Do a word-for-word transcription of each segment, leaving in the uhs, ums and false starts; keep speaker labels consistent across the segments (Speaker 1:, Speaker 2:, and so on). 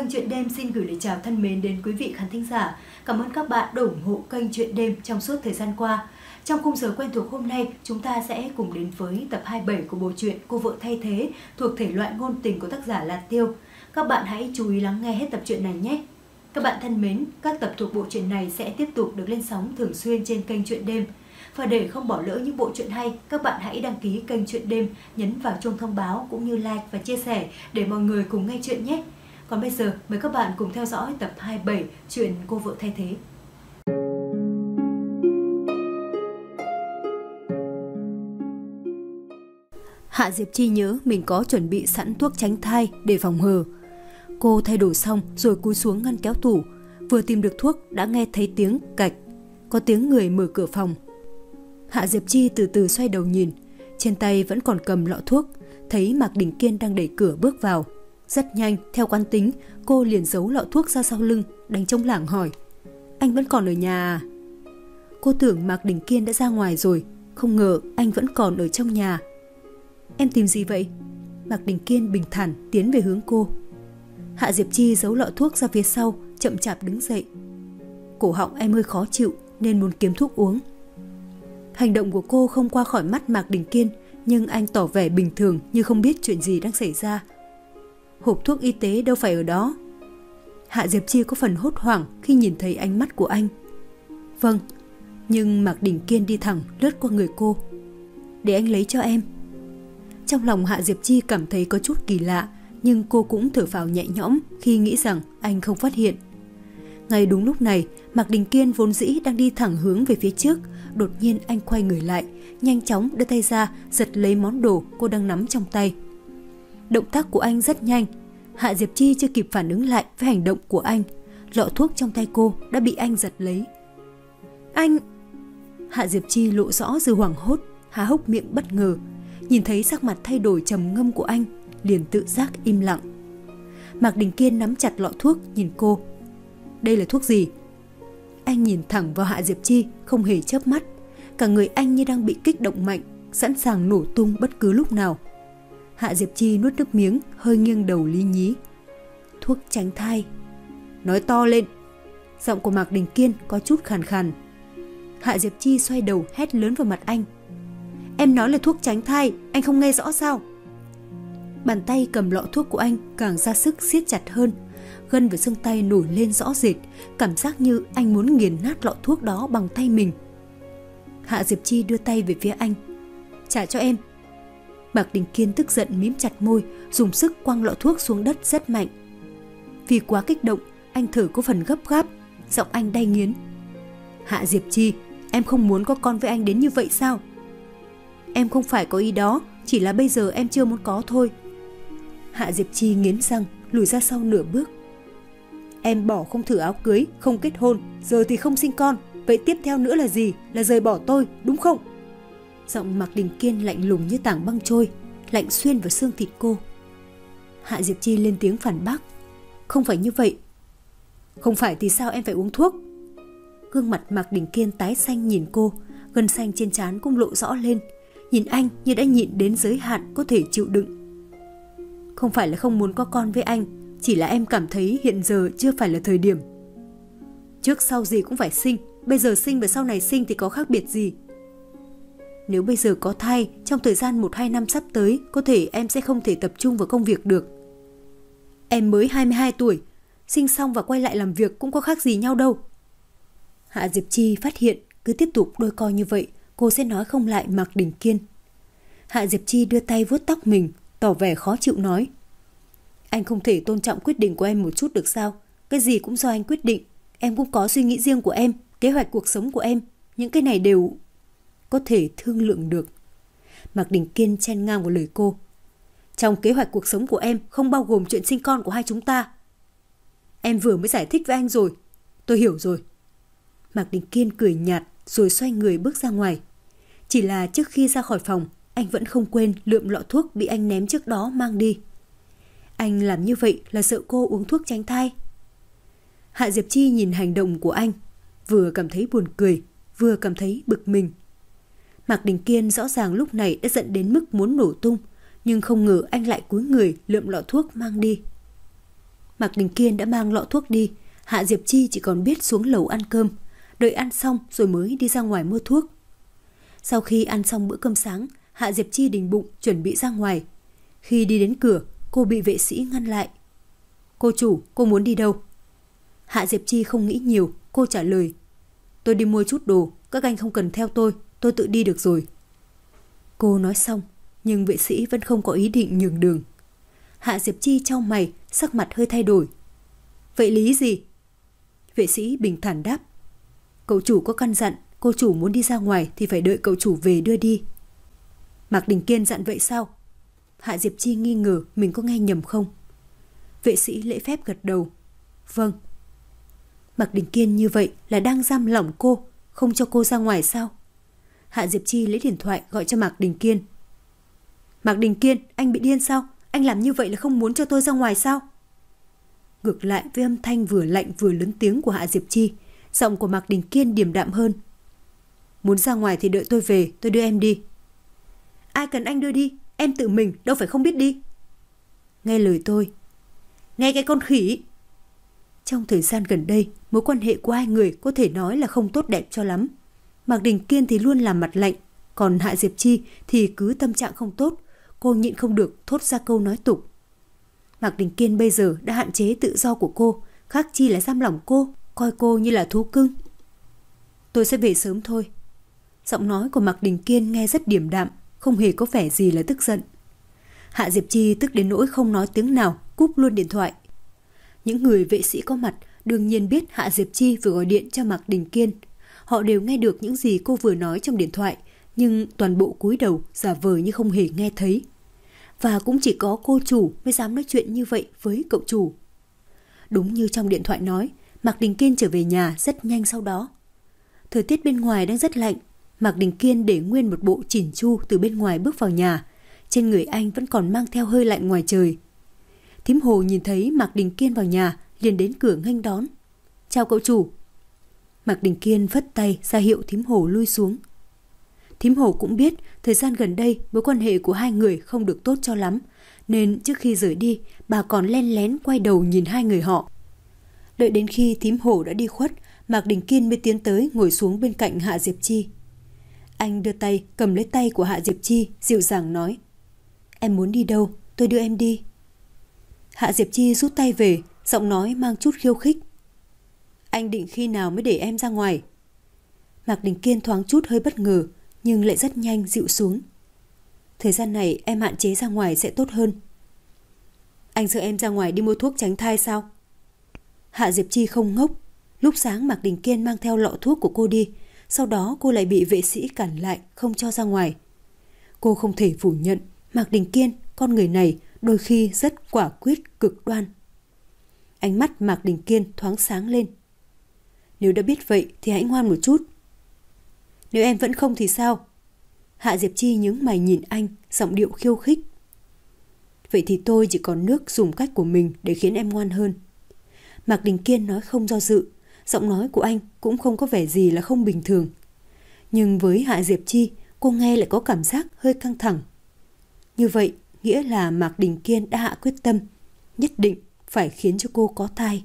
Speaker 1: kênh Chuyện Đêm xin gửi lời chào thân mến đến quý vị khán thính giả. Cảm ơn các bạn đã ủng hộ kênh Chuyện Đêm trong suốt thời gian qua. Trong khung giờ quen thuộc hôm nay, chúng ta sẽ cùng đến với tập hai mươi bảy của bộ truyện Cô Vợ Thay Thế thuộc thể loại ngôn tình của tác giả Lạt Tiêu. Các bạn hãy chú ý lắng nghe hết tập truyện này nhé. Các bạn thân mến, các tập thuộc bộ truyện này sẽ tiếp tục được lên sóng thường xuyên trên kênh Chuyện Đêm. Và để không bỏ lỡ những bộ truyện hay, các bạn hãy đăng ký kênh Chuyện Đêm, nhấn vào chuông thông báo cũng như like và chia sẻ để mọi người cùng nghe chuyện nhé. Còn bây giờ, mời các bạn cùng theo dõi tập hai mươi bảy chuyện Cô Vợ Thay Thế. Hạ Diệp Chi nhớ mình có chuẩn bị sẵn thuốc tránh thai để phòng hờ. Cô thay đổi xong rồi cúi xuống ngăn kéo tủ. Vừa tìm được thuốc đã nghe thấy tiếng cạch. Có tiếng người mở cửa phòng. Hạ Diệp Chi từ từ xoay đầu nhìn. Trên tay vẫn còn cầm lọ thuốc. Thấy Mạc Đình Kiên đang đẩy cửa bước vào. Rất nhanh, theo quán tính, cô liền giấu lọ thuốc ra sau lưng, đánh trống lảng hỏi: "Anh vẫn còn ở nhà à?" Cô tưởng Mạc Đình Kiên đã ra ngoài rồi, không ngờ anh vẫn còn ở trong nhà. "Em tìm gì vậy?" Mạc Đình Kiên bình thản tiến về hướng cô. Hạ Diệp Chi giấu lọ thuốc ra phía sau, chậm chạp đứng dậy. "Cổ họng em hơi khó chịu nên muốn kiếm thuốc uống." Hành động của cô không qua khỏi mắt Mạc Đình Kiên, nhưng anh tỏ vẻ bình thường như không biết chuyện gì đang xảy ra. "Hộp thuốc y tế đâu phải ở đó." Hạ Diệp Chi có phần hốt hoảng khi nhìn thấy ánh mắt của anh. "Vâng." Nhưng Mạc Đình Kiên đi thẳng lướt qua người cô. "Để anh lấy cho em." Trong lòng Hạ Diệp Chi cảm thấy có chút kỳ lạ, nhưng cô cũng thở phào nhẹ nhõm khi nghĩ rằng anh không phát hiện. Ngay đúng lúc này, Mạc Đình Kiên vốn dĩ đang đi thẳng hướng về phía trước, đột nhiên anh quay người lại, nhanh chóng đưa tay ra giật lấy món đồ cô đang nắm trong tay. Động tác của anh rất nhanh. Hạ Diệp Chi chưa kịp phản ứng lại với hành động của anh, lọ thuốc trong tay cô đã bị anh giật lấy. "Anh!" Hạ Diệp Chi lộ rõ sự hoảng hốt, há hốc miệng bất ngờ. Nhìn thấy sắc mặt thay đổi trầm ngâm của anh, liền tự giác im lặng. Mạc Đình Kiên nắm chặt lọ thuốc nhìn cô. "Đây là thuốc gì?" Anh nhìn thẳng vào Hạ Diệp Chi, không hề chớp mắt. Cả người anh như đang bị kích động mạnh, sẵn sàng nổ tung bất cứ lúc nào. Hạ Diệp Chi nuốt nước miếng, hơi nghiêng đầu lý nhí. "Thuốc tránh thai." "Nói to lên." Giọng của Mạc Đình Kiên có chút khàn khàn. Hạ Diệp Chi xoay đầu hét lớn vào mặt anh. "Em nói là thuốc tránh thai, anh không nghe rõ sao?" Bàn tay cầm lọ thuốc của anh càng ra sức siết chặt hơn. Gân và xương tay nổi lên rõ rệt, cảm giác như anh muốn nghiền nát lọ thuốc đó bằng tay mình. Hạ Diệp Chi đưa tay về phía anh. "Trả cho em." Mạc Đình Kiên tức giận mím chặt môi, dùng sức quăng lọ thuốc xuống đất rất mạnh. Vì quá kích động, anh thở có phần gấp gáp, giọng anh đay nghiến. "Hạ Diệp Chi, em không muốn có con với anh đến như vậy sao?" "Em không phải có ý đó, chỉ là bây giờ em chưa muốn có thôi." Hạ Diệp Chi nghiến răng, lùi ra sau nửa bước. "Em bỏ không thử áo cưới, không kết hôn, giờ thì không sinh con. Vậy tiếp theo nữa là gì? Là rời bỏ tôi, đúng không?" Giọng Mạc Đình Kiên lạnh lùng như tảng băng trôi, lạnh xuyên vào xương thịt cô. Hạ Diệp Chi lên tiếng phản bác. "Không phải như vậy." "Không phải thì sao em phải uống thuốc?" Gương mặt Mạc Đình Kiên tái xanh nhìn cô, gân xanh trên trán cũng lộ rõ lên. Nhìn anh như đã nhịn đến giới hạn có thể chịu đựng. "Không phải là không muốn có con với anh, chỉ là em cảm thấy hiện giờ chưa phải là thời điểm." "Trước sau gì cũng phải sinh, bây giờ sinh và sau này sinh thì có khác biệt gì?" "Nếu bây giờ có thai, trong thời gian một hai năm sắp tới, có thể em sẽ không thể tập trung vào công việc được." "Em mới hai mươi hai tuổi, sinh xong và quay lại làm việc cũng có khác gì nhau đâu." Hạ Diệp Chi phát hiện cứ tiếp tục đôi co như vậy, cô sẽ nói không lại Mạc Đình Kiên. Hạ Diệp Chi đưa tay vuốt tóc mình, tỏ vẻ khó chịu nói. "Anh không thể tôn trọng quyết định của em một chút được sao? Cái gì cũng do anh quyết định. Em cũng có suy nghĩ riêng của em, kế hoạch cuộc sống của em. Những cái này đều có thể thương lượng được." Mạc Đình Kiên chen ngang vào lời cô. "Trong kế hoạch cuộc sống của em không bao gồm chuyện sinh con của hai chúng ta." "Em vừa mới giải thích với anh rồi." "Tôi hiểu rồi." Mạc Đình Kiên cười nhạt rồi xoay người bước ra ngoài. Chỉ là trước khi ra khỏi phòng, anh vẫn không quên lượm lọ thuốc bị anh ném trước đó mang đi. Anh làm như vậy là sợ cô uống thuốc tránh thai. Hạ Diệp Chi nhìn hành động của anh, vừa cảm thấy buồn cười, vừa cảm thấy bực mình. Mạc Đình Kiên rõ ràng lúc này đã giận đến mức muốn nổ tung, nhưng không ngờ anh lại cúi người lượm lọ thuốc mang đi. Mạc Đình Kiên đã mang lọ thuốc đi, Hạ Diệp Chi chỉ còn biết xuống lầu ăn cơm, đợi ăn xong rồi mới đi ra ngoài mua thuốc. Sau khi ăn xong bữa cơm sáng, Hạ Diệp Chi đình bụng chuẩn bị ra ngoài. Khi đi đến cửa, cô bị vệ sĩ ngăn lại. Cô chủ, cô muốn đi đâu? Hạ Diệp Chi không nghĩ nhiều, cô trả lời. Tôi đi mua chút đồ, các anh không cần theo tôi, tôi tự đi được rồi. Cô nói xong, nhưng vệ sĩ vẫn không có ý định nhường đường. Hạ Diệp Chi chau mày, sắc mặt hơi thay đổi. Vậy lý gì? Vệ sĩ bình thản đáp. Cậu chủ có căn dặn, cô chủ muốn đi ra ngoài thì phải đợi cậu chủ về đưa đi. Mạc Đình Kiên dặn vậy sao? Hạ Diệp Chi nghi ngờ mình có nghe nhầm không. Vệ sĩ lễ phép gật đầu. Vâng. Mạc Đình Kiên như vậy là đang giam lỏng cô, không cho cô ra ngoài sao? Hạ Diệp Chi lấy điện thoại gọi cho Mạc Đình Kiên. Mạc Đình Kiên, anh bị điên sao? Anh làm như vậy là không muốn cho tôi ra ngoài sao? Ngược lại với âm thanh vừa lạnh vừa lớn tiếng của Hạ Diệp Chi, giọng của Mạc Đình Kiên điềm đạm hơn. Muốn ra ngoài thì đợi tôi về, tôi đưa em đi. Ai cần anh đưa đi, em tự mình đâu phải không biết đi. Nghe lời tôi. Nghe cái con khỉ. Trong thời gian gần đây, mối quan hệ của hai người có thể nói là không tốt đẹp cho lắm. Mạc Đình Kiên thì luôn làm mặt lạnh, còn Hạ Diệp Chi thì cứ tâm trạng không tốt. Cô nhịn không được thốt ra câu nói tục. Mạc Đình Kiên bây giờ đã hạn chế tự do của cô, khác chi là giam lỏng cô, coi cô như là thú cưng. Tôi sẽ về sớm thôi. Giọng nói của Mạc Đình Kiên nghe rất điềm đạm, không hề có vẻ gì là tức giận. Hạ Diệp Chi tức đến nỗi không nói tiếng nào, cúp luôn điện thoại. Những người vệ sĩ có mặt đương nhiên biết Hạ Diệp Chi vừa gọi điện cho Mạc Đình Kiên. Họ đều nghe được những gì cô vừa nói trong điện thoại, nhưng toàn bộ cúi đầu giả vờ như không hề nghe thấy. Và cũng chỉ có cô chủ mới dám nói chuyện như vậy với cậu chủ. Đúng như trong điện thoại nói, Mạc Đình Kiên trở về nhà rất nhanh sau đó. Thời tiết bên ngoài đang rất lạnh, Mạc Đình Kiên để nguyên một bộ chỉn chu từ bên ngoài bước vào nhà. Trên người anh vẫn còn mang theo hơi lạnh ngoài trời. Thím Hồ nhìn thấy Mạc Đình Kiên vào nhà, liền đến cửa nghênh đón. Chào cậu chủ. Mạc Đình Kiên phất tay ra hiệu thím Hồ lui xuống. Thím Hồ cũng biết thời gian gần đây mối quan hệ của hai người không được tốt cho lắm, nên trước khi rời đi, bà còn len lén quay đầu nhìn hai người họ. Đợi đến khi thím Hồ đã đi khuất, Mạc Đình Kiên mới tiến tới ngồi xuống bên cạnh Hạ Diệp Chi. Anh đưa tay cầm lấy tay của Hạ Diệp Chi, dịu dàng nói. Em muốn đi đâu, tôi đưa em đi. Hạ Diệp Chi rút tay về, giọng nói mang chút khiêu khích. Anh định khi nào mới để em ra ngoài? Mạc Đình Kiên thoáng chút hơi bất ngờ, nhưng lại rất nhanh dịu xuống. Thời gian này em hạn chế ra ngoài sẽ tốt hơn. Anh sợ em ra ngoài đi mua thuốc tránh thai sao? Hạ Diệp Chi không ngốc. Lúc sáng Mạc Đình Kiên mang theo lọ thuốc của cô đi, sau đó cô lại bị vệ sĩ cản lại không cho ra ngoài. Cô không thể phủ nhận Mạc Đình Kiên, con người này đôi khi rất quả quyết cực đoan. Ánh mắt Mạc Đình Kiên thoáng sáng lên. Nếu đã biết vậy thì hãy ngoan một chút. Nếu em vẫn không thì sao? Hạ Diệp Chi nhướng mày nhìn anh, giọng điệu khiêu khích. Vậy thì tôi chỉ còn nước dùng cách của mình để khiến em ngoan hơn. Mạc Đình Kiên nói không do dự, giọng nói của anh cũng không có vẻ gì là không bình thường. Nhưng với Hạ Diệp Chi, cô nghe lại có cảm giác hơi căng thẳng. Như vậy nghĩa là Mạc Đình Kiên đã hạ quyết tâm, nhất định phải khiến cho cô có thai.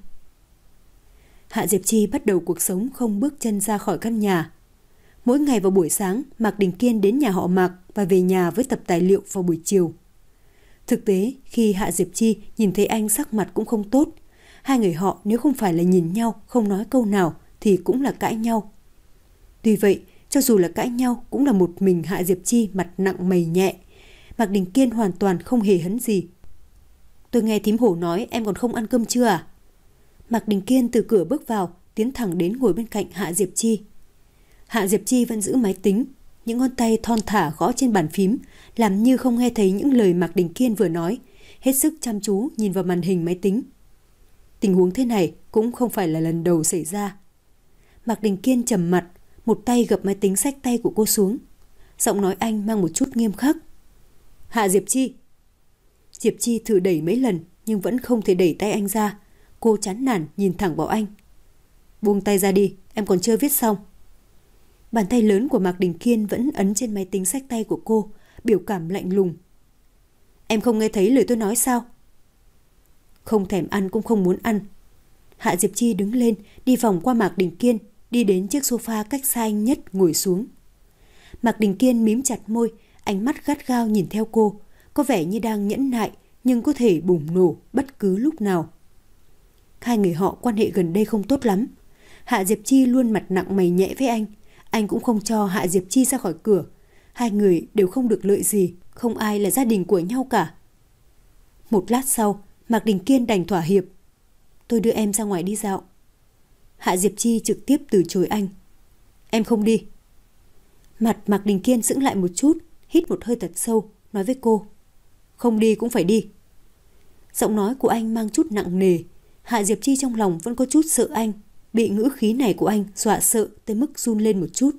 Speaker 1: Hạ Diệp Chi bắt đầu cuộc sống không bước chân ra khỏi căn nhà. Mỗi ngày vào buổi sáng, Mạc Đình Kiên đến nhà họ Mạc và về nhà với tập tài liệu vào buổi chiều. Thực tế, khi Hạ Diệp Chi nhìn thấy anh sắc mặt cũng không tốt, hai người họ nếu không phải là nhìn nhau không nói câu nào thì cũng là cãi nhau. Tuy vậy, cho dù là cãi nhau cũng là một mình Hạ Diệp Chi mặt nặng mày nhẹ. Mạc Đình Kiên hoàn toàn không hề hấn gì. Tôi nghe thím Hổ nói em còn không ăn cơm chưa à? Mạc Đình Kiên từ cửa bước vào, tiến thẳng đến ngồi bên cạnh Hạ Diệp Chi. Hạ Diệp Chi vẫn giữ máy tính, những ngón tay thon thả gõ trên bàn phím, làm như không nghe thấy những lời Mạc Đình Kiên vừa nói, hết sức chăm chú nhìn vào màn hình máy tính. Tình huống thế này cũng không phải là lần đầu xảy ra. Mạc Đình Kiên trầm mặt, một tay gập máy tính xách tay của cô xuống. Giọng nói anh mang một chút nghiêm khắc. Hạ Diệp Chi. Diệp Chi thử đẩy mấy lần nhưng vẫn không thể đẩy tay anh ra. Cô chán nản nhìn thẳng vào anh. Buông tay ra đi, em còn chưa viết xong. Bàn tay lớn của Mạc Đình Kiên vẫn ấn trên máy tính xách tay của cô, biểu cảm lạnh lùng. Em không nghe thấy lời tôi nói sao? Không thèm ăn cũng không muốn ăn. Hạ Diệp Chi đứng lên, đi vòng qua Mạc Đình Kiên, đi đến chiếc sofa cách xa anh nhất ngồi xuống. Mạc Đình Kiên mím chặt môi, ánh mắt gắt gao nhìn theo cô, có vẻ như đang nhẫn nại nhưng có thể bùng nổ bất cứ lúc nào. Hai người họ quan hệ gần đây không tốt lắm. Hạ Diệp Chi luôn mặt nặng mày nhẹ với anh, anh cũng không cho Hạ Diệp Chi ra khỏi cửa. Hai người đều không được lợi gì, không ai là gia đình của nhau cả. Một lát sau, Mạc Đình Kiên đành thỏa hiệp. Tôi đưa em ra ngoài đi dạo. Hạ Diệp Chi trực tiếp từ chối anh. Em không đi. Mặt Mạc Đình Kiên sững lại một chút, hít một hơi thật sâu, nói với cô. Không đi cũng phải đi. Giọng nói của anh mang chút nặng nề. Hạ Diệp Chi trong lòng vẫn có chút sợ anh, bị ngữ khí này của anh dọa sợ tới mức run lên một chút.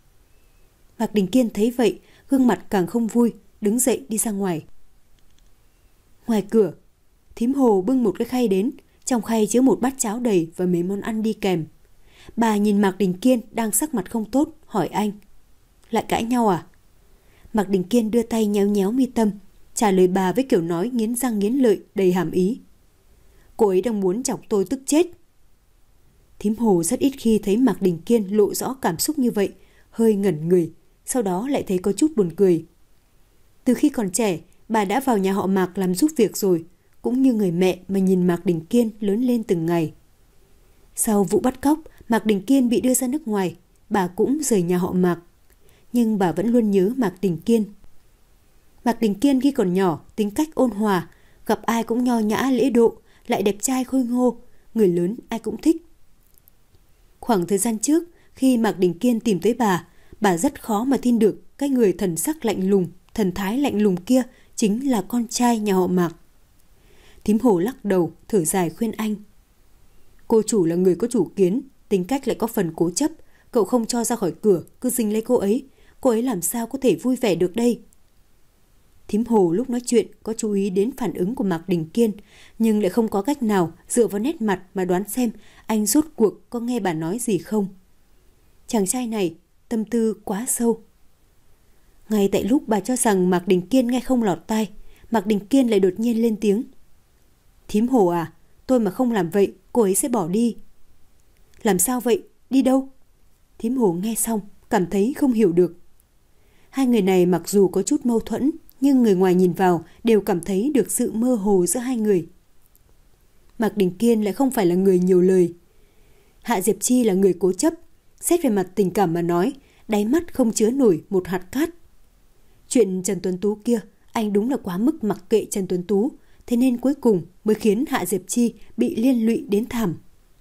Speaker 1: Mạc Đình Kiên thấy vậy, gương mặt càng không vui, đứng dậy đi ra ngoài. Ngoài cửa, thím Hồ bưng một cái khay đến, trong khay chứa một bát cháo đầy và mấy món ăn đi kèm. Bà nhìn Mạc Đình Kiên đang sắc mặt không tốt, hỏi anh. Lại cãi nhau à? Mạc Đình Kiên đưa tay nhéo nhéo mi tâm, trả lời bà với kiểu nói nghiến răng nghiến lợi đầy hàm ý. Cô ấy đang muốn chọc tôi tức chết. Thím Hồ rất ít khi thấy Mạc Đình Kiên lộ rõ cảm xúc như vậy, hơi ngẩn người, sau đó lại thấy có chút buồn cười. Từ khi còn trẻ, bà đã vào nhà họ Mạc làm giúp việc rồi, cũng như người mẹ mà nhìn Mạc Đình Kiên lớn lên từng ngày. Sau vụ bắt cóc, Mạc Đình Kiên bị đưa ra nước ngoài, bà cũng rời nhà họ Mạc. Nhưng bà vẫn luôn nhớ Mạc Đình Kiên. Mạc Đình Kiên khi còn nhỏ, tính cách ôn hòa, gặp ai cũng nho nhã lễ độ, lại đẹp trai khôi ngô, người lớn ai cũng thích. Khoảng thời gian trước, khi Mạc Đình Kiên tìm tới bà, bà rất khó mà tin được cái người thần sắc lạnh lùng, thần thái lạnh lùng kia chính là con trai nhà họ Mạc. Thím Hồ lắc đầu, thở dài khuyên anh. Cô chủ là người có chủ kiến, tính cách lại có phần cố chấp, cậu không cho ra khỏi cửa, cứ dính lấy cô ấy, cô ấy làm sao có thể vui vẻ được đây? Thím Hồ lúc nói chuyện có chú ý đến phản ứng của Mạc Đình Kiên, nhưng lại không có cách nào dựa vào nét mặt mà đoán xem anh rốt cuộc có nghe bà nói gì không. Chàng trai này tâm tư quá sâu. Ngay tại lúc bà cho rằng Mạc Đình Kiên nghe không lọt tai, Mạc Đình Kiên lại đột nhiên lên tiếng. Thím Hồ à, tôi mà không làm vậy, cô ấy sẽ bỏ đi. Làm sao vậy? Đi đâu? Thím Hồ nghe xong, cảm thấy không hiểu được. Hai người này mặc dù có chút mâu thuẫn, nhưng người ngoài nhìn vào đều cảm thấy được sự mơ hồ giữa hai người. Mạc Đình Kiên lại không phải là người nhiều lời. Hạ Diệp Chi là người cố chấp, xét về mặt tình cảm mà nói, đáy mắt không chứa nổi một hạt cát. Chuyện Trần Tuấn Tú kia, anh đúng là quá mức mặc kệ Trần Tuấn Tú, thế nên cuối cùng mới khiến Hạ Diệp Chi bị liên lụy đến thảm.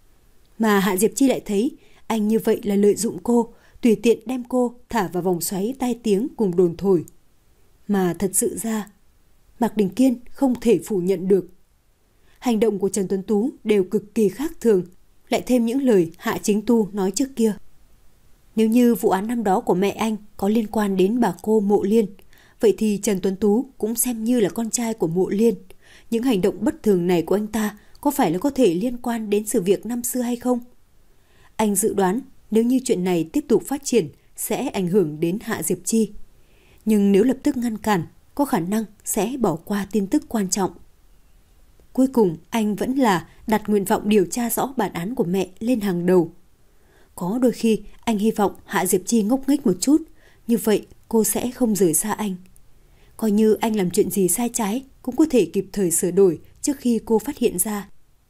Speaker 1: Mà Hạ Diệp Chi lại thấy anh như vậy là lợi dụng cô, tùy tiện đem cô thả vào vòng xoáy tai tiếng cùng đồn thổi. Mà thật sự ra, Mạc Đình Kiên không thể phủ nhận được. Hành động của Trần Tuấn Tú đều cực kỳ khác thường, lại thêm những lời Hạ Chính Tu nói trước kia. Nếu như vụ án năm đó của mẹ anh có liên quan đến bà cô Mộ Liên, vậy thì Trần Tuấn Tú cũng xem như là con trai của Mộ Liên. Những hành động bất thường này của anh ta có phải là có thể liên quan đến sự việc năm xưa hay không? Anh dự đoán nếu như chuyện này tiếp tục phát triển sẽ ảnh hưởng đến Hạ Diệp Chi. Nhưng nếu lập tức ngăn cản, có khả năng sẽ bỏ qua tin tức quan trọng. Cuối cùng anh vẫn là đặt nguyện vọng điều tra rõ bản án của mẹ lên hàng đầu. Có đôi khi anh hy vọng Hạ Diệp Chi ngốc nghếch một chút, như vậy cô sẽ không rời xa anh. Coi như anh làm chuyện gì sai trái cũng có thể kịp thời sửa đổi trước khi cô phát hiện ra.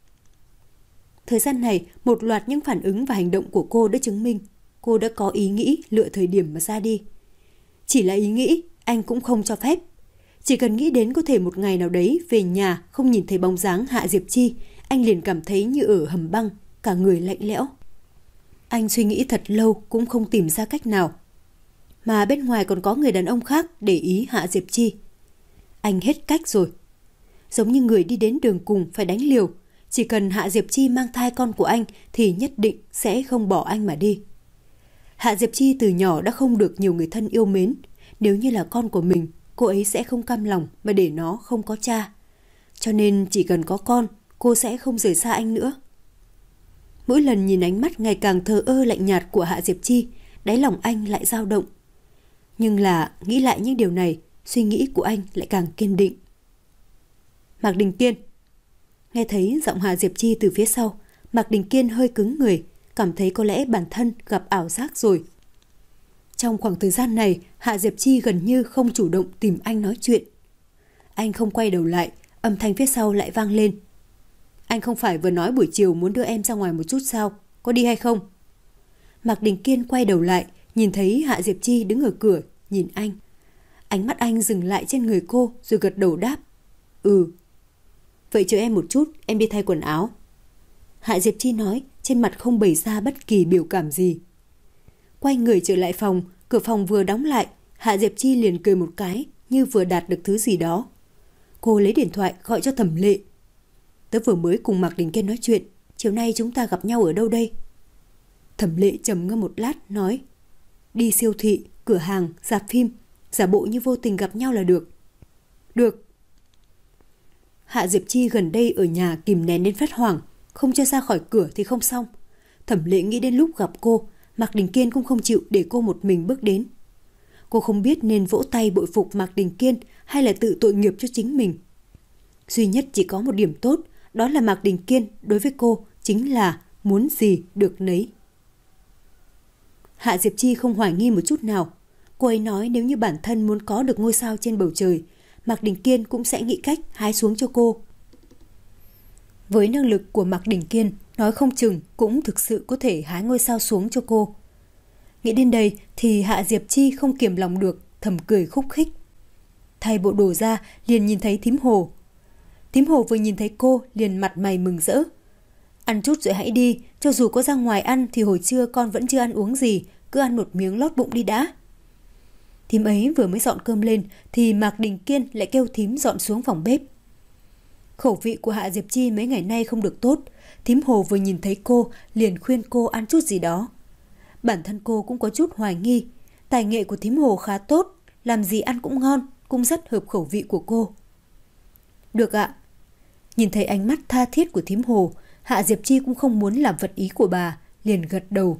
Speaker 1: Thời gian này, một loạt những phản ứng và hành động của cô đã chứng minh cô đã có ý nghĩ lựa thời điểm mà ra đi. Chỉ là ý nghĩ, anh cũng không cho phép. Chỉ cần nghĩ đến có thể một ngày nào đấy về nhà không nhìn thấy bóng dáng Hạ Diệp Chi, anh liền cảm thấy như ở hầm băng, cả người lạnh lẽo. Anh suy nghĩ thật lâu cũng không tìm ra cách nào. Mà bên ngoài còn có người đàn ông khác để ý Hạ Diệp Chi. Anh hết cách rồi. Giống như người đi đến đường cùng phải đánh liều. Chỉ cần Hạ Diệp Chi mang thai con của anh thì nhất định sẽ không bỏ anh mà đi. Hạ Diệp Chi từ nhỏ đã không được nhiều người thân yêu mến. Nếu như là con của mình, cô ấy sẽ không cam lòng mà để nó không có cha. Cho nên chỉ cần có con, cô sẽ không rời xa anh nữa. Mỗi lần nhìn ánh mắt ngày càng thờ ơ lạnh nhạt của Hạ Diệp Chi, đáy lòng anh lại dao động. Nhưng là nghĩ lại những điều này, suy nghĩ của anh lại càng kiên định. Mạc Đình Kiên. Nghe thấy giọng Hạ Diệp Chi từ phía sau, Mạc Đình Kiên hơi cứng người, cảm thấy có lẽ bản thân gặp ảo giác rồi. Trong khoảng thời gian này, Hạ Diệp Chi gần như không chủ động tìm anh nói chuyện. Anh không quay đầu lại, âm thanh phía sau lại vang lên. Anh không phải vừa nói buổi chiều muốn đưa em ra ngoài một chút sao? Có đi hay không? Mạc Đình Kiên quay đầu lại, nhìn thấy Hạ Diệp Chi đứng ở cửa, nhìn anh. Ánh mắt anh dừng lại trên người cô rồi gật đầu đáp. Ừ. Vậy chờ em một chút, em đi thay quần áo. Hạ Diệp Chi nói, trên mặt không bày ra bất kỳ biểu cảm gì. Quay người trở lại phòng, cửa phòng vừa đóng lại, Hạ Diệp Chi liền cười một cái, như vừa đạt được thứ gì đó. Cô lấy điện thoại gọi cho Thẩm Lệ. Tớ vừa mới cùng Mạc Đình Kiên nói chuyện, chiều nay chúng ta gặp nhau ở đâu đây? Thẩm Lệ trầm ngâm một lát nói, đi siêu thị, cửa hàng, rạp phim, giả bộ như vô tình gặp nhau là được. Được. Hạ Diệp Chi gần đây ở nhà kìm nén đến phát hoảng, không cho ra khỏi cửa thì không xong. Thẩm Lệ nghĩ đến lúc gặp cô, Mạc Đình Kiên cũng không chịu để cô một mình bước đến. Cô không biết nên vỗ tay bội phục Mạc Đình Kiên hay là tự tội nghiệp cho chính mình. Duy nhất chỉ có một điểm tốt, đó là Mạc Đình Kiên đối với cô chính là muốn gì được nấy. Hạ Diệp Chi không hoài nghi một chút nào. Cô ấy nói nếu như bản thân muốn có được ngôi sao trên bầu trời, Mạc Đình Kiên cũng sẽ nghĩ cách hái xuống cho cô. Với năng lực của Mạc Đình Kiên, nói không chừng cũng thực sự có thể hái ngôi sao xuống cho cô. Nghĩ đến đây thì Hạ Diệp Chi không kiềm lòng được, thầm cười khúc khích. Thay bộ đồ ra liền nhìn thấy Thím Hồ. Thím Hồ vừa nhìn thấy cô liền mặt mày mừng rỡ. Ăn chút rồi hãy đi, cho dù có ra ngoài ăn thì hồi trưa con vẫn chưa ăn uống gì, cứ ăn một miếng lót bụng đi đã. Thím ấy vừa mới dọn cơm lên thì Mạc Đình Kiên lại kêu thím dọn xuống phòng bếp. Khẩu vị của Hạ Diệp Chi mấy ngày nay không được tốt, Thím Hồ vừa nhìn thấy cô liền khuyên cô ăn chút gì đó. Bản thân cô cũng có chút hoài nghi, tài nghệ của Thím Hồ khá tốt, làm gì ăn cũng ngon, cũng rất hợp khẩu vị của cô. Được ạ. Nhìn thấy ánh mắt tha thiết của Thím Hồ, Hạ Diệp Chi cũng không muốn làm vật ý của bà, liền gật đầu.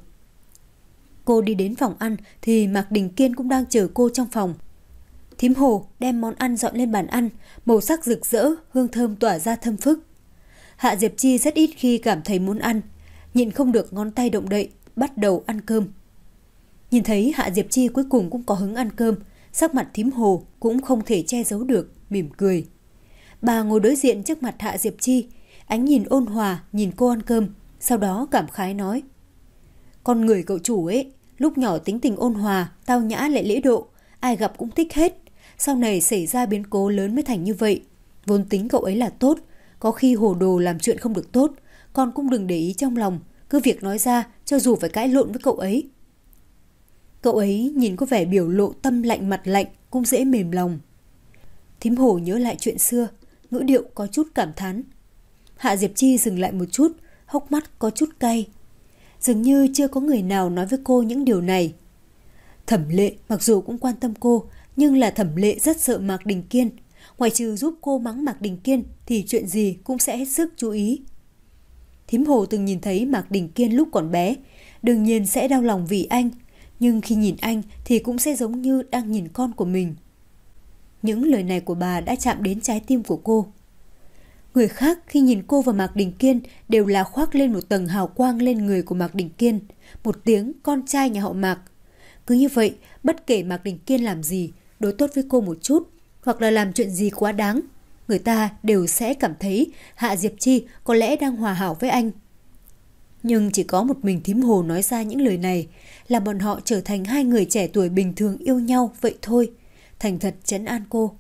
Speaker 1: Cô đi đến phòng ăn thì Mạc Đình Kiên cũng đang chờ cô trong phòng. Thím Hồ đem món ăn dọn lên bàn ăn, màu sắc rực rỡ, hương thơm tỏa ra thơm phức. Hạ Diệp Chi rất ít khi cảm thấy muốn ăn, nhịn không được ngón tay động đậy, bắt đầu ăn cơm. Nhìn thấy Hạ Diệp Chi cuối cùng cũng có hứng ăn cơm, sắc mặt Thím Hồ cũng không thể che giấu được, mỉm cười. Bà ngồi đối diện trước mặt Hạ Diệp Chi, ánh nhìn ôn hòa nhìn cô ăn cơm, sau đó cảm khái nói. Con người cậu chủ ấy, lúc nhỏ tính tình ôn hòa, tao nhã lại lễ độ, ai gặp cũng thích hết. Sau này xảy ra biến cố lớn mới thành như vậy. Vốn tính cậu ấy là tốt, có khi hồ đồ làm chuyện không được tốt, con cũng đừng để ý trong lòng, cứ việc nói ra cho dù phải cãi lộn với cậu ấy. Cậu ấy nhìn có vẻ biểu lộ tâm lạnh mặt lạnh, cũng dễ mềm lòng. Thím Hồ nhớ lại chuyện xưa, ngữ điệu có chút cảm thán. Hạ Diệp Chi dừng lại một chút, hốc mắt có chút cay. Dường như chưa có người nào nói với cô những điều này. Thẩm Lệ mặc dù cũng quan tâm cô, nhưng là Thẩm Lệ rất sợ Mạc Đình Kiên. Ngoài trừ giúp cô mắng Mạc Đình Kiên thì chuyện gì cũng sẽ hết sức chú ý. Thím Hồ từng nhìn thấy Mạc Đình Kiên lúc còn bé, đương nhiên sẽ đau lòng vì anh, nhưng khi nhìn anh thì cũng sẽ giống như đang nhìn con của mình. Những lời này của bà đã chạm đến trái tim của cô. Người khác khi nhìn cô và Mạc Đình Kiên đều là khoác lên một tầng hào quang lên người của Mạc Đình Kiên, một tiếng con trai nhà họ Mạc. Cứ như vậy, bất kể Mạc Đình Kiên làm gì, đối tốt với cô một chút, hoặc là làm chuyện gì quá đáng, người ta đều sẽ cảm thấy Hạ Diệp Chi có lẽ đang hòa hảo với anh. Nhưng chỉ có một mình Thím Hồ nói ra những lời này, làm bọn họ trở thành hai người trẻ tuổi bình thường yêu nhau vậy thôi, thành thật trấn an cô.